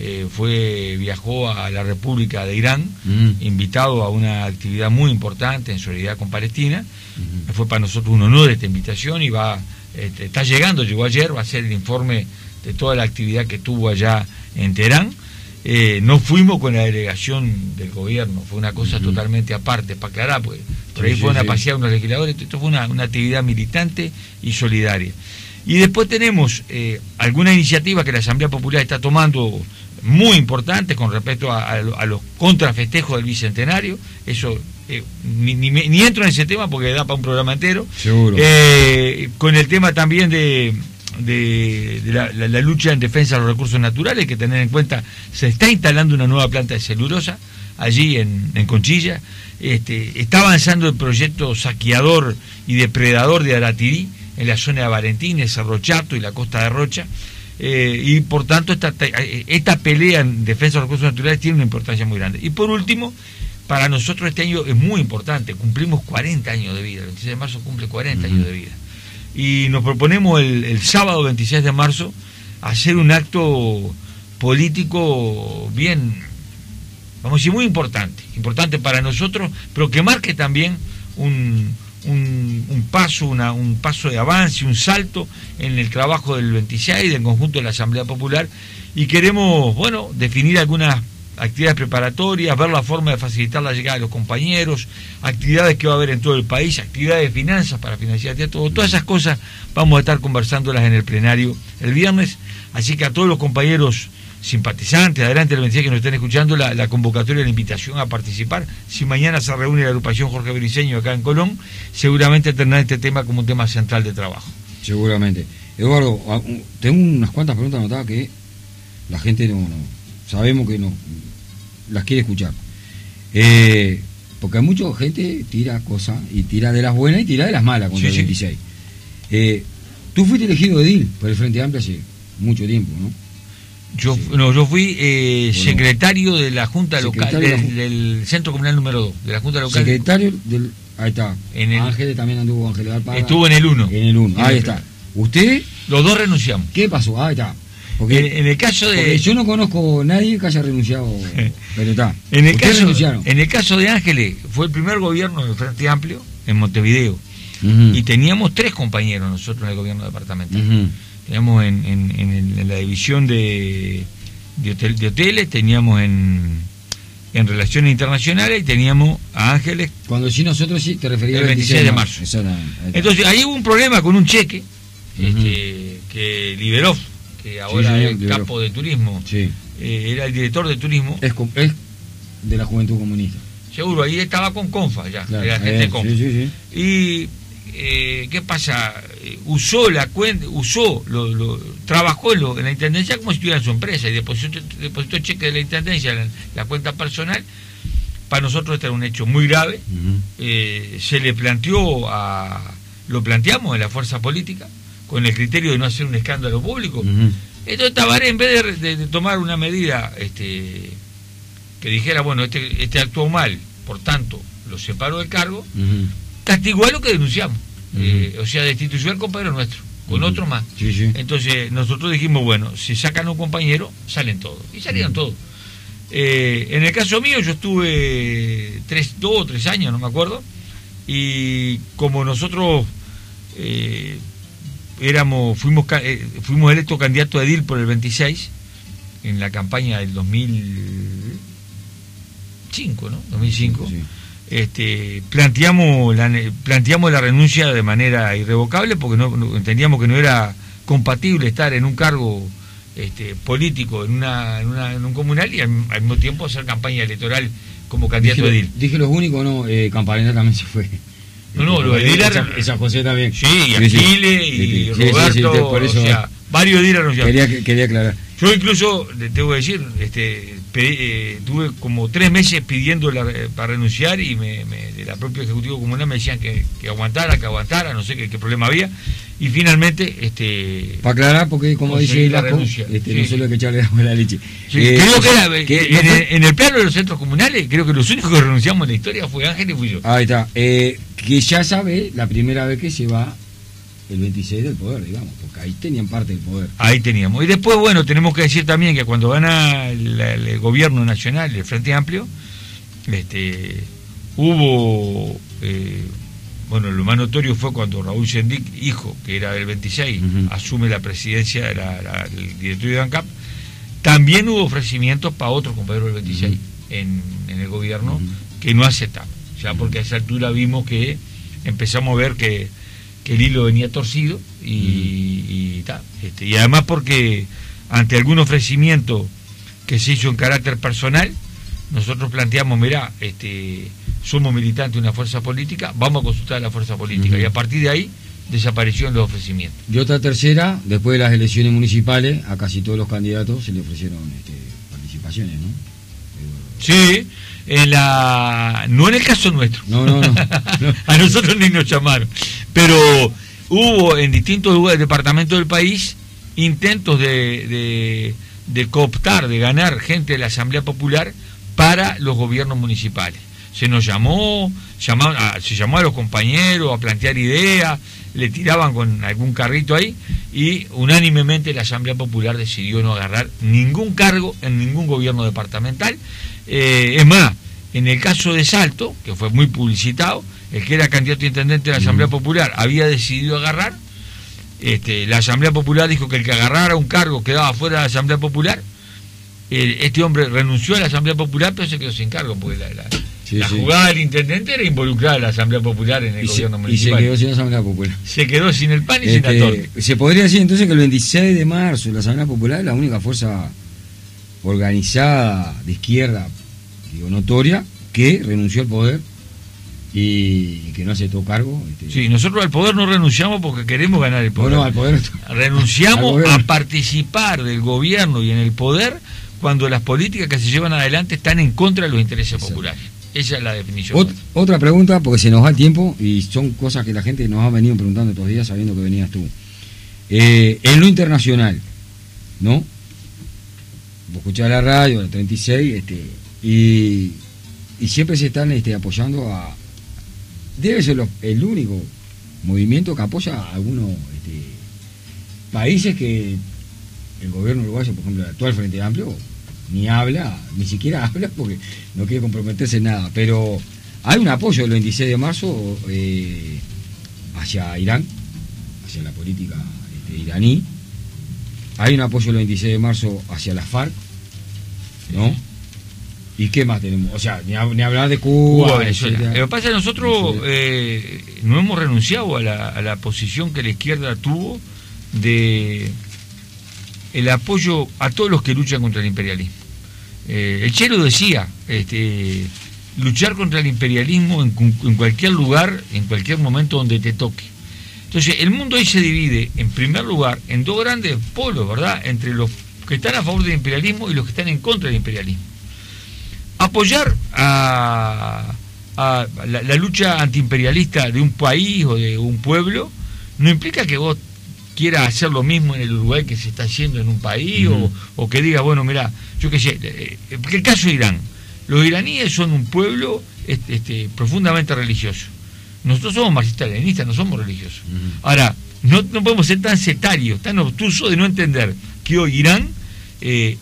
viajó a la República de Irán, invitado a una actividad muy importante en solidaridad con Palestina. Fue para nosotros un honor esta invitación y llegó ayer, va a hacer el informe de toda la actividad que tuvo allá en Teherán. No fuimos con la delegación del gobierno, fue una cosa totalmente aparte, para aclarar, pues por ahí fueron a pasear unos legisladores. Esto fue una actividad militante y solidaria. Y después tenemos alguna iniciativa que la Asamblea Popular está tomando muy importante con respecto a los contrafestejos del Bicentenario. Eso ni entro en ese tema porque da para un programa entero. Seguro. Con el tema también de la lucha en defensa de los recursos naturales, hay que tener en cuenta, se está instalando una nueva planta de celulosa allí en Conchilla. Está avanzando el proyecto saqueador y depredador de Aratirí en la zona de Valentín, el Cerro Chato y la costa de Rocha, y por tanto esta pelea en defensa de los recursos naturales tiene una importancia muy grande. Y por último, para nosotros este año es muy importante, cumplimos 40 años de vida, el 26 de marzo cumple 40 años de vida, y nos proponemos el sábado 26 de marzo hacer un acto político bien, vamos a decir, muy importante para nosotros, pero que marque también un paso de avance, un salto en el trabajo del 26 del conjunto de la Asamblea Popular, y queremos, definir algunas actividades preparatorias, ver la forma de facilitar la llegada de los compañeros, actividades que va a haber en todo el país, actividades de finanzas para financiar todas esas cosas vamos a estar conversándolas en el plenario el viernes, así que a todos los compañeros simpatizantes, adelante el 26 que nos estén escuchando, la convocatoria, la invitación a participar. Si mañana se reúne la agrupación Jorge Briceño acá en Colón, seguramente tendrán este tema como un tema central de trabajo. Seguramente. Eduardo, tengo unas cuantas preguntas anotadas que la gente no sabemos que no las quiere escuchar. Porque hay mucha gente tira cosas, y tira de las buenas y tira de las malas contra el 26. Tú fuiste elegido edil por el Frente Amplio hace mucho tiempo, ¿no? Yo fui secretario de la Junta Local del Centro Comunal número 2, de la Junta Local. Secretario del... Ahí está. Ángeles también anduvo, Ángeles Alpaga. Estuvo en el 1. En el 1, ahí está. ¿Usted? Los dos renunciamos. ¿Qué pasó? Ahí está. Porque en el caso de... Porque yo no conozco a nadie que haya renunciado, pero está. En el caso de Ángeles, fue el primer gobierno del Frente Amplio en Montevideo. Y teníamos 3 compañeros nosotros en el gobierno departamental. Teníamos en la división de hoteles, teníamos en relaciones internacionales y teníamos a Ángeles. Cuando sí nosotros sí te referías el 26 de marzo. Entonces ahí hubo un problema con un cheque que Liberov, que ahora es capo de turismo, era el director de turismo. Es de la Juventud Comunista. Seguro, ahí estaba con Confa ya, claro, era gente de Confa. Y ¿qué pasa? Usó la cuenta, trabajó en la intendencia como si estuviera en su empresa y depositó cheque de la intendencia en la cuenta personal. Para nosotros este era un hecho muy grave. Se le lo planteamos en la fuerza política con el criterio de no hacer un escándalo público. Entonces Tabaré, en vez de tomar una medida que dijera, este actuó mal, por tanto lo separó del cargo, castigó a lo que denunciamos, o sea, destituyó al compañero nuestro, con otro más. Entonces nosotros dijimos, si sacan a un compañero, salen todos, y salieron todos. En el caso mío, yo estuve 2 o 3 años, no me acuerdo, y como nosotros fuimos electos candidatos a edil por el 26 en la campaña del 2005, ¿no? 2005. Planteamos la renuncia de manera irrevocable porque no entendíamos que no era compatible estar en un cargo político en un comunal y al mismo tiempo hacer campaña electoral como candidato a edil. Dije los únicos, ¿no? Campanella también se fue. Lo de edil esa José también. Sí, y Aquile y Roberto, por eso, o sea, varios edil renunciaron. Quería aclarar. Yo incluso, tengo que decir, tuve como 3 meses pidiendo para renunciar y de la propia Ejecutivo Comunal me decían que aguantara, no sé qué problema había, y finalmente... para aclarar, porque como dice Lasco, no solo hay que echarle agua a la leche. Creo que en el plano de los centros comunales, creo que los únicos que renunciamos en la historia fue Ángel y fui yo. Ahí está. Que ya sabe, la primera vez que se va el 26 del poder, digamos, porque ahí tenían parte del poder. Ahí teníamos. Y después, bueno, tenemos que decir también que cuando gana el gobierno nacional, el Frente Amplio, hubo, bueno, lo más notorio fue cuando Raúl Sendic, hijo, que era del 26, asume la presidencia del directorio de ANCAP. También hubo ofrecimientos para otros compañeros del 26 en el gobierno que no aceptaban, ya porque a esa altura vimos que empezamos a ver que el hilo venía torcido y además porque ante algún ofrecimiento que se hizo en carácter personal, nosotros planteamos, mirá, somos militantes de una fuerza política, vamos a consultar a la fuerza política, y a partir de ahí desaparecieron los ofrecimientos. Y otra tercera, después de las elecciones municipales, a casi todos los candidatos se le ofrecieron participaciones, ¿no? Sí, no en el caso nuestro. No. A nosotros ni nos llamaron. Pero hubo en distintos lugares, departamentos del país, intentos de cooptar, de ganar gente de la Asamblea Popular para los gobiernos municipales. Se nos se llamó a los compañeros a plantear ideas, le tiraban con algún carrito ahí, y unánimemente la Asamblea Popular decidió no agarrar ningún cargo en ningún gobierno departamental. Es más, en el caso de Salto, que fue muy publicitado, el que era candidato a intendente de la Asamblea Popular había decidido agarrar, la Asamblea Popular dijo que el que agarrara un cargo quedaba fuera de la Asamblea Popular. Este hombre renunció a la Asamblea Popular, pero se quedó sin cargo, porque la jugada del intendente era involucrada en la Asamblea Popular en el gobierno municipal. Y se quedó sin la Asamblea Popular. Se quedó sin el pan y sin la torta. Se podría decir entonces que el 26 de marzo la Asamblea Popular es la única fuerza organizada de izquierda, digo, notoria, que renunció al poder y que no aceptó cargo. Sí, nosotros al poder no renunciamos porque queremos ganar el poder. No, al poder renunciamos a participar del gobierno y en el poder cuando las políticas que se llevan adelante están en contra de los intereses populares. Esa es la definición. Otra pregunta, porque se nos va el tiempo y son cosas que la gente nos ha venido preguntando estos días sabiendo que venías tú. En lo internacional, ¿no? Vos escuchás la radio, la 36, y siempre se están apoyando a... Debe ser el único movimiento que apoya a algunos países que el gobierno uruguayo, por ejemplo, el actual Frente Amplio, ni siquiera habla porque no quiere comprometerse en nada, pero hay un apoyo el 26 de marzo hacia Irán, hacia la política iraní. Hay un apoyo el 26 de marzo hacia la FARC, ¿no? ¿Y qué más tenemos? O sea, ni hablar de Cuba, Venezuela. Lo que pasa es que nosotros no hemos renunciado a la posición que la izquierda tuvo de el apoyo a todos los que luchan contra el imperialismo. El Che lo decía, luchar contra el imperialismo en cualquier lugar, en cualquier momento donde te toque. Entonces, el mundo ahí se divide, en primer lugar, en dos grandes polos, ¿verdad? Entre los que están a favor del imperialismo y los que están en contra del imperialismo. Apoyar a la lucha antiimperialista de un país o de un pueblo no implica que vos quieras hacer lo mismo en el Uruguay que se está haciendo en un país, o que digas, bueno, mirá, yo qué sé, el caso de Irán. Los iraníes son un pueblo profundamente religioso. Nosotros somos marxistas-leninistas, no somos religiosos. Ahora, no podemos ser tan sectarios, tan obtusos de no entender que hoy Irán es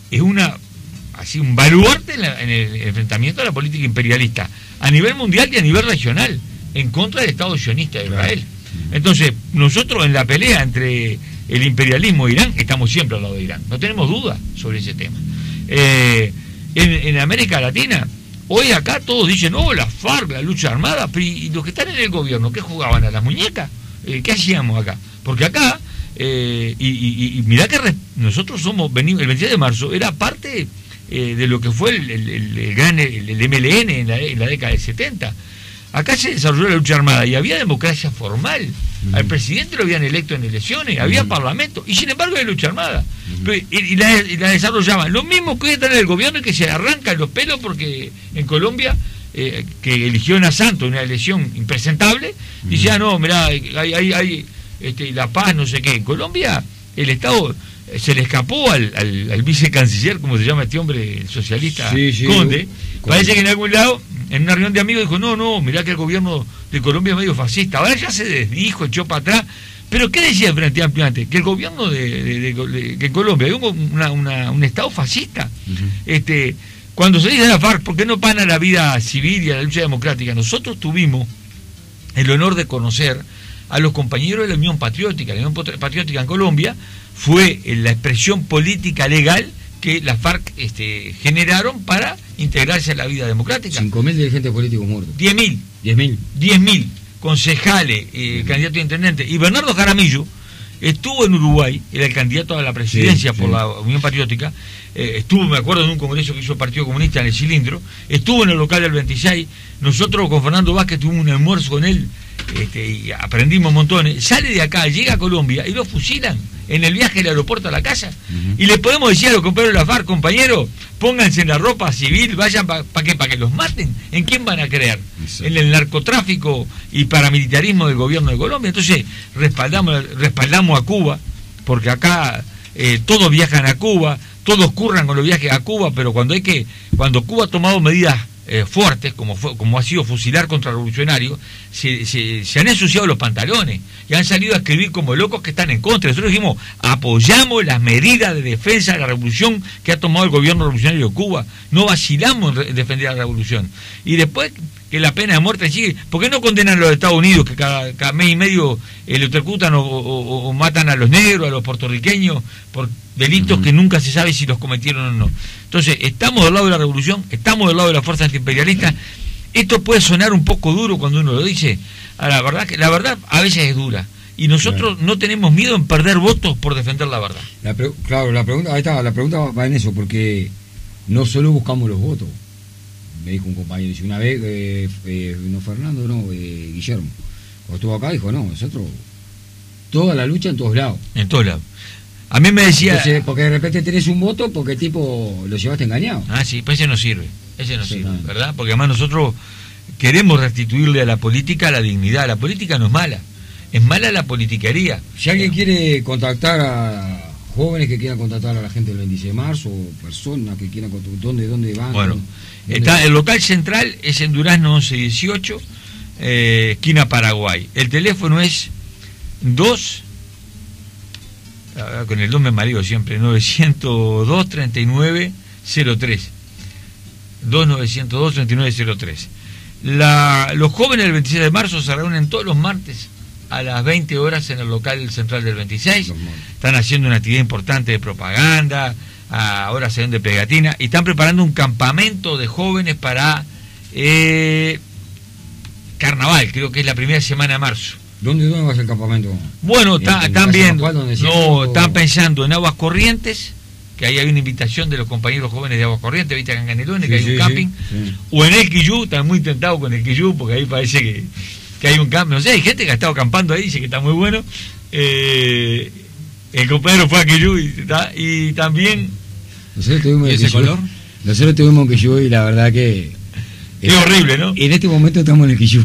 un baluarte en el enfrentamiento a la política imperialista a nivel mundial y a nivel regional, en contra del Estado sionista de Israel. Entonces, nosotros en la pelea entre el imperialismo e Irán, estamos siempre al lado de Irán, no tenemos duda sobre ese tema. En América Latina, hoy acá todos dicen, la FARC, la lucha armada, pero ¿y los que están en el gobierno, qué jugaban a las muñecas? ¿Qué hacíamos acá? Porque acá, y mirá que nosotros venimos, el 26 de marzo era parte de lo que fue el MLN en la década del 70. Acá se desarrolló la lucha armada y había democracia formal. Al presidente lo habían electo en elecciones, había parlamento, y sin embargo hay lucha armada. Y la desarrollaban. Lo mismo que hoy están en el gobierno y que se arrancan los pelos porque en Colombia, que eligió a Santos en una elección impresentable, dice, no, mirá, hay la paz, no sé qué. En Colombia el Estado se le escapó al vicecanciller, como se llama este hombre, el socialista Conde. Parece que en algún lado, en una reunión de amigos, dijo, no, mirá que el gobierno de Colombia es medio fascista. Ahora ya se desdijo, echó para atrás, Pero ¿qué decía el Frente Amplio antes? Que el gobierno que en Colombia hubo un estado fascista. Cuando se dice la FARC, ¿por qué no van a la vida civil y a la lucha democrática? Nosotros tuvimos el honor de conocer a los compañeros de la Unión Patriótica. La Unión Patriótica en Colombia fue la expresión política legal que las FARC generaron para integrarse a la vida democrática. 5.000 dirigentes políticos muertos. 10.000. 10.000 concejales, candidatos a intendente. Y Bernardo Jaramillo estuvo en Uruguay, era el candidato a la presidencia por la Unión Patriótica. Estuvo, me acuerdo, en un congreso que hizo el Partido Comunista en el Cilindro. Estuvo en el local del 26. Nosotros con Fernando Vázquez tuvimos un almuerzo con él y aprendimos montones. Sale de acá, llega a Colombia y lo fusilan en el viaje del aeropuerto a la casa. Y le podemos decir a los compañeros de la FARC, compañeros, pónganse en la ropa civil, vayan para que los maten. ¿En quién van a creer? En el narcotráfico y paramilitarismo del gobierno de Colombia. Entonces respaldamos a Cuba, porque acá todos viajan a Cuba, todos curran con los viajes a Cuba, pero cuando Cuba ha tomado medidas fuertes, como ha sido fusilar contra revolucionarios, se han ensuciado los pantalones y han salido a escribir como locos que están en contra. Nosotros dijimos, apoyamos las medidas de defensa de la revolución que ha tomado el gobierno revolucionario de Cuba, no vacilamos en defender la revolución. Y después que la pena de muerte sigue, ¿por qué no condenan a los Estados Unidos que cada mes y medio electrocutan o matan a los negros, a los puertorriqueños por delitos que nunca se sabe si los cometieron o no? Entonces, estamos del lado de la revolución, estamos del lado de la fuerza antiimperialista. Esto puede sonar un poco duro cuando uno lo dice. La verdad a veces es dura. Y nosotros no tenemos miedo en perder votos por defender la verdad. La pregunta va en eso, porque no solo buscamos los votos. Me dijo un compañero, dice una vez, Guillermo, cuando estuvo acá, dijo, no, nosotros, toda la lucha en todos lados. En todos lados. A mí me decía... Entonces, porque de repente tenés un voto porque tipo lo llevaste engañado. Ah, sí, pues ese no sirve, ¿verdad? Porque además nosotros queremos restituirle a la política la dignidad. La política no es mala, es mala la politiquería. Si alguien quiere contactar a jóvenes que quieran contactar a la gente del 26 de marzo, personas que quieran contactar, ¿dónde van? Bueno, el local central es en Durazno 1118, esquina Paraguay. El teléfono es 2... con el 2 me mareo siempre, 902-3903. 2902-3903. Los jóvenes del 26 de marzo se reúnen todos los martes a las 20 horas en el local central del 26. Están haciendo una actividad importante de propaganda, ahora se ven de pegatina, y están preparando un campamento de jóvenes para carnaval, creo que es la primera semana de marzo. ¿Dónde va a ser el campamento? Bueno, están viendo, están pensando en Aguas Corrientes, que ahí hay una invitación de los compañeros jóvenes de Aguas Corrientes, viste acá en Canelones, que hay un camping, o en el Quillú, están muy tentados con el Quillú, porque ahí parece que hay un camping, no sé, hay gente que ha estado acampando ahí, dice que está muy bueno. El compañero fue a Quillú y también... Nosotros tuvimos ¿Y ese color? Nosotros tuvimos en Quillú y la verdad que... Es horrible, ¿no? En este momento estamos en el Quillú.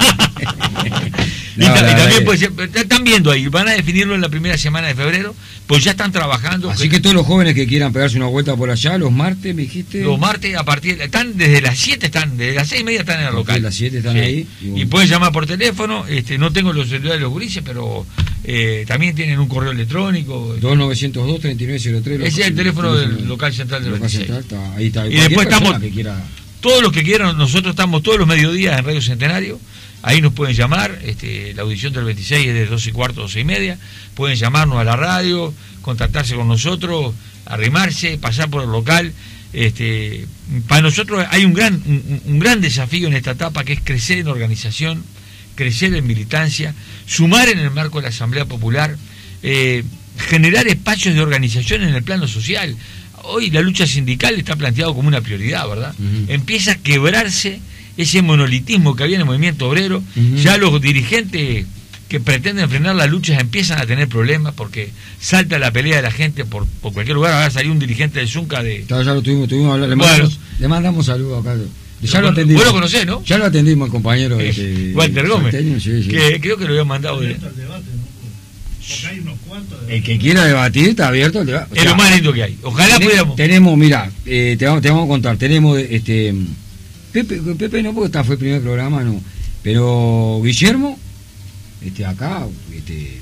Y también pues, están viendo ahí, van a definirlo en la primera semana de febrero, pues ya están trabajando. Así que todos los jóvenes que quieran pegarse una vuelta por allá, los martes, me dijiste. Los martes, están desde las 7, desde las 6:30 están en el local. Desde las 7 están ahí. Y pueden llamar por teléfono, no tengo los celulares de los gurises, pero también tienen un correo electrónico. 2902-3903. Ese es el teléfono del local central del 26. Ahí está. Y después estamos, todos los que quieran, nosotros estamos todos los mediodías en Radio Centenario. Ahí nos pueden llamar, la audición del 26 es de 2:15, 2:30, pueden llamarnos a la radio, contactarse con nosotros, arrimarse, pasar por el local. Para nosotros hay un gran desafío en esta etapa, que es crecer en organización, crecer en militancia, sumar en el marco de la Asamblea Popular, generar espacios de organización en el plano social. Hoy la lucha sindical está planteado como una prioridad, ¿verdad? Empieza a quebrarse ese monolitismo que había en el movimiento obrero. Ya los dirigentes que pretenden frenar las luchas empiezan a tener problemas porque salta la pelea de la gente por cualquier lugar. Ahora salió un dirigente del Zunca de... Ya lo tuvimos hablar, le mandamos saludos acá. Ya lo atendimos. Vos lo conocés, ¿no? Ya lo atendimos, el compañero Walter Gómez, sí. Que creo que lo había mandado de... Porque hay unos cuantos. El que quiera debatir está abierto el debate. Es lo más lindo que hay. Ojalá pudiéramos. Tenemos, mira, te vamos a contar. Tenemos Pepe no, porque fue el primer programa, no. Pero Guillermo, acá,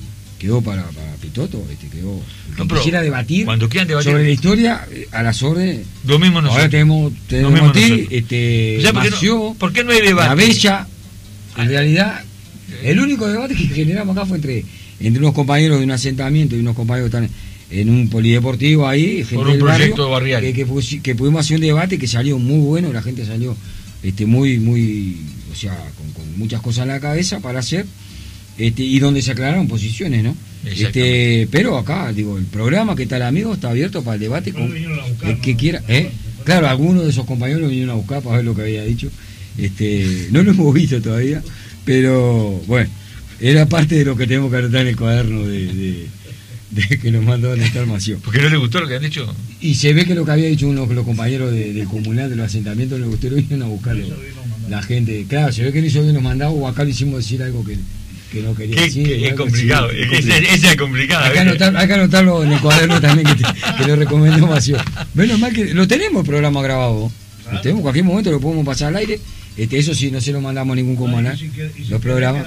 quedó para Pitoto, quedó. No, quisiera debatir cuando quieran debatir sobre la historia, a las órdenes. Lo mismo nosotros. Ahora tenemos Motil, Mació, ¿por qué no hay debate? La Bella. En realidad, el único debate que generamos acá fue entre unos compañeros de un asentamiento y unos compañeros que están en un polideportivo ahí, gente por un del proyecto barrio, barrial. Que pudimos hacer un debate que salió muy bueno, la gente salió muy, o sea, con muchas cosas en la cabeza para hacer, y donde se aclararon posiciones, ¿no? Pero acá, digo, el programa que está el amigo está abierto para el debate con el que quiera, Claro, algunos de esos compañeros vinieron a buscar para ver lo que había dicho. No lo hemos visto todavía, pero bueno, era parte de lo que tenemos que anotar en el cuaderno de que nos mandó a anotar Mació. ¿Por qué no le gustó lo que han dicho? Y se ve que lo que había dicho los compañeros del comunal de los asentamientos no le gustó, vinieron a buscarlo. La gente, claro, se ve que no hizo bien los mandados, o acá le hicimos decir algo que no quería decir. Es complicado, esa es complicada. Hay que anotarlo en el cuaderno también que lo recomendó Mació. Menos mal que lo tenemos el programa grabado. Lo tenemos, en cualquier momento lo podemos pasar al aire. Eso sí, no se lo mandamos a ningún comunal. Los programas.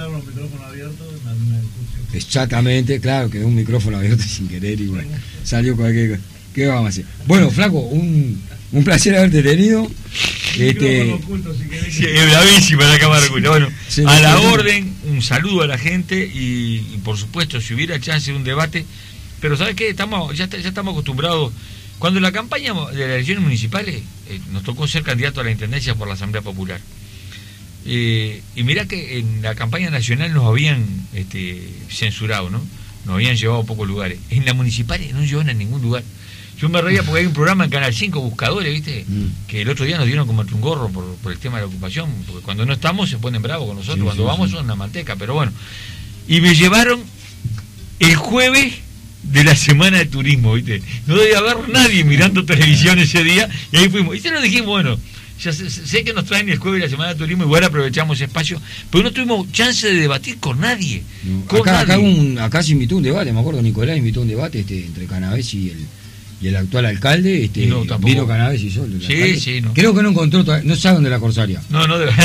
Exactamente, claro, quedó un micrófono abierto sin querer y bueno, salió cualquier cosa. ¿Qué vamos a hacer? Bueno, Flaco, un placer haberte tenido. Sí, es bravísima la cámara oculta. Bueno, a la orden, un saludo a la gente y por supuesto, si hubiera chance de un debate, pero ¿sabes qué? Ya estamos acostumbrados. Cuando en la campaña de las elecciones municipales nos tocó ser candidato a la intendencia por la Asamblea Popular. Y mirá que en la campaña nacional nos habían censurado, ¿no? Nos habían llevado a pocos lugares. En la municipal no nos llevan a ningún lugar. Yo me reía porque hay un programa en Canal 5, Buscadores, ¿viste? Que el otro día nos dieron como un gorro por el tema de la ocupación, porque cuando no estamos se ponen bravos con nosotros, cuando vamos son una manteca, pero bueno. Y me llevaron el jueves de la semana de turismo, ¿viste? No debía haber nadie mirando televisión ese día, y ahí fuimos. Y se nos dijimos, bueno, ya sé que nos traen el jueves de la semana de turismo, igual aprovechamos ese espacio, pero no tuvimos chance de debatir con nadie. Acá se invitó un debate, me acuerdo, Nicolás invitó un debate entre Canavés y el actual alcalde, vino Canavés y solo. Sí, no. Creo que no encontró, no sabe dónde la Corsaria. No,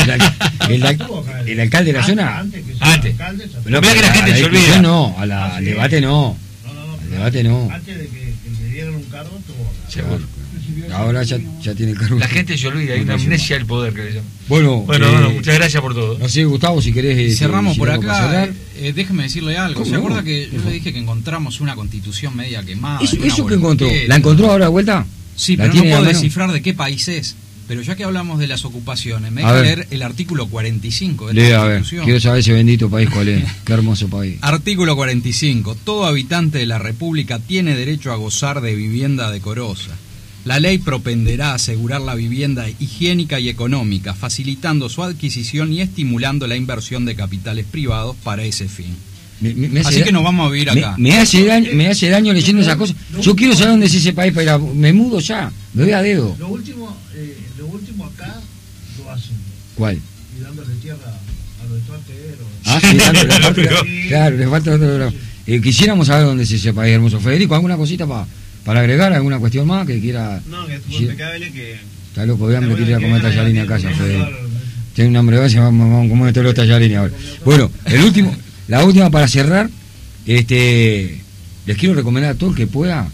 el alcalde de la zona. Antes. Pero que la gente se olvida. No, al debate no. Al debate no. Antes de que le dieran un cargo, estuvo acá. Seguro. Ahora ya tiene el cargo. La gente se olvida, hay una amnesia del poder que le llaman. Bueno, muchas gracias por todo. No sé, Gustavo, si querés. Cerramos por acá. Déjeme decirle algo. ¿Se acuerda que yo le dije que encontramos una constitución media quemada? ¿Eso que encontró? ¿La encontró ahora de vuelta? Sí, pero no puedo descifrar de qué país es. Pero ya que hablamos de las ocupaciones, me deja leer el artículo 45 de la Constitución. A ver, quiero saber ese bendito país cuál es. Qué hermoso país. Artículo 45. Todo habitante de la República tiene derecho a gozar de vivienda decorosa. La ley propenderá a asegurar la vivienda higiénica y económica, facilitando su adquisición y estimulando la inversión de capitales privados para ese fin. Así que nos vamos a vivir acá. Me hace daño leyendo esas cosas. Yo quiero saber dónde es ese país para ir me mudo ya, me voy a dedo. Lo último acá lo hacen. ¿Cuál? Y dándole tierra a los extranjeros. Sí, dándole claro, le falta otro. Quisiéramos saber dónde es ese país, hermoso. Federico, ¿alguna cosita para agregar? ¿Alguna cuestión más que quiera? No, que es impecable que... Está loco, de hambre, quiere ir a comer tallarines a casa, Federico. Tiene un hambre base, vamos a comer todos los tallarines ahora. Bueno, la última para cerrar, les quiero recomendar a todo el que pueda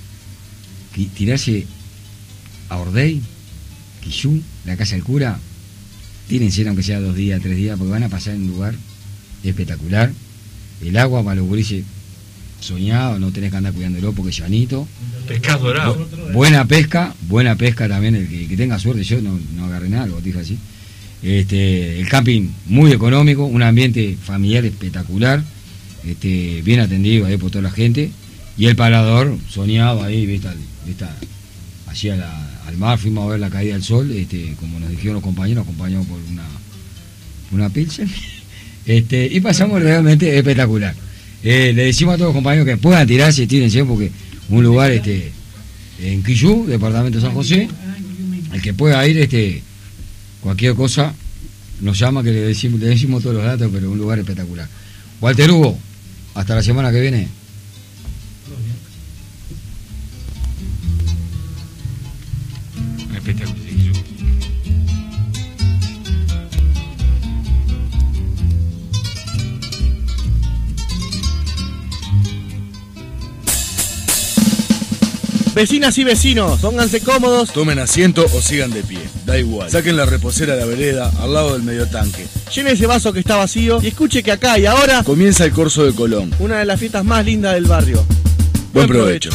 tirarse a Ordey, Quillú, la casa del cura. Tírense aunque sea 2 días, 3 días, porque van a pasar en un lugar espectacular. El agua para los gurises soñado, no tenés que andar cuidándolo porque es llanito. Pescado dorado. Buena pesca también, el que tenga suerte. Yo no agarré nada, lo dije así. El camping muy económico, un ambiente familiar espectacular, bien atendido ahí por toda la gente, y el parador soñado ahí, vista allí al mar. Fuimos a ver la caída del sol, como nos dijeron los compañeros, acompañados por una pilsen, y pasamos realmente espectacular. Le decimos a todos los compañeros que puedan tirarse, tírense, porque un lugar en Quillú, departamento de San José, el que pueda ir, cualquier cosa nos llama, que le decimos todos los datos, pero un lugar espectacular. Walter Hugo, hasta la semana que viene. Espectacular. Vecinas y vecinos, pónganse cómodos, tomen asiento o sigan de pie, da igual. Saquen la reposera de la vereda al lado del medio tanque. Llene ese vaso que está vacío y escuche que acá y ahora comienza el Corso de Colón, una de las fiestas más lindas del barrio. Buen provecho.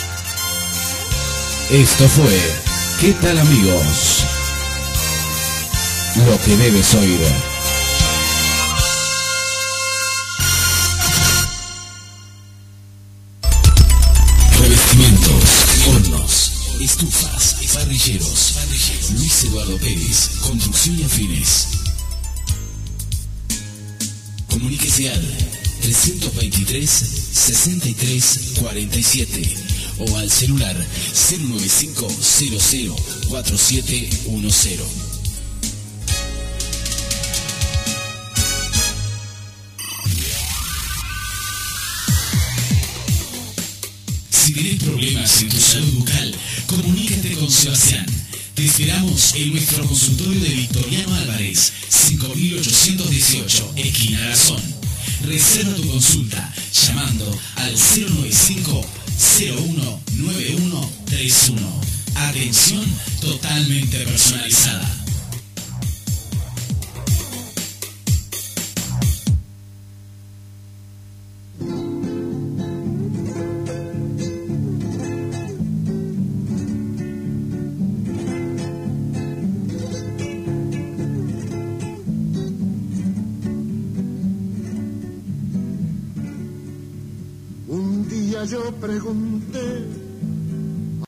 Esto fue ¿Qué tal, amigos? Lo que debes oír. Revestimientos, hornos, estufas, parrilleros. Luis Eduardo Pérez, Construcción y Afines. Comuníquese al 323 63 47 o al celular 095 00 4710. Si tenés problemas en tu salud bucal, comunícate con Sebastián. Te esperamos en nuestro consultorio de Victoriano Álvarez, 5818, esquina Garzón. Reserva tu consulta llamando al 095 019131. Atención totalmente personalizada. Yo pregunté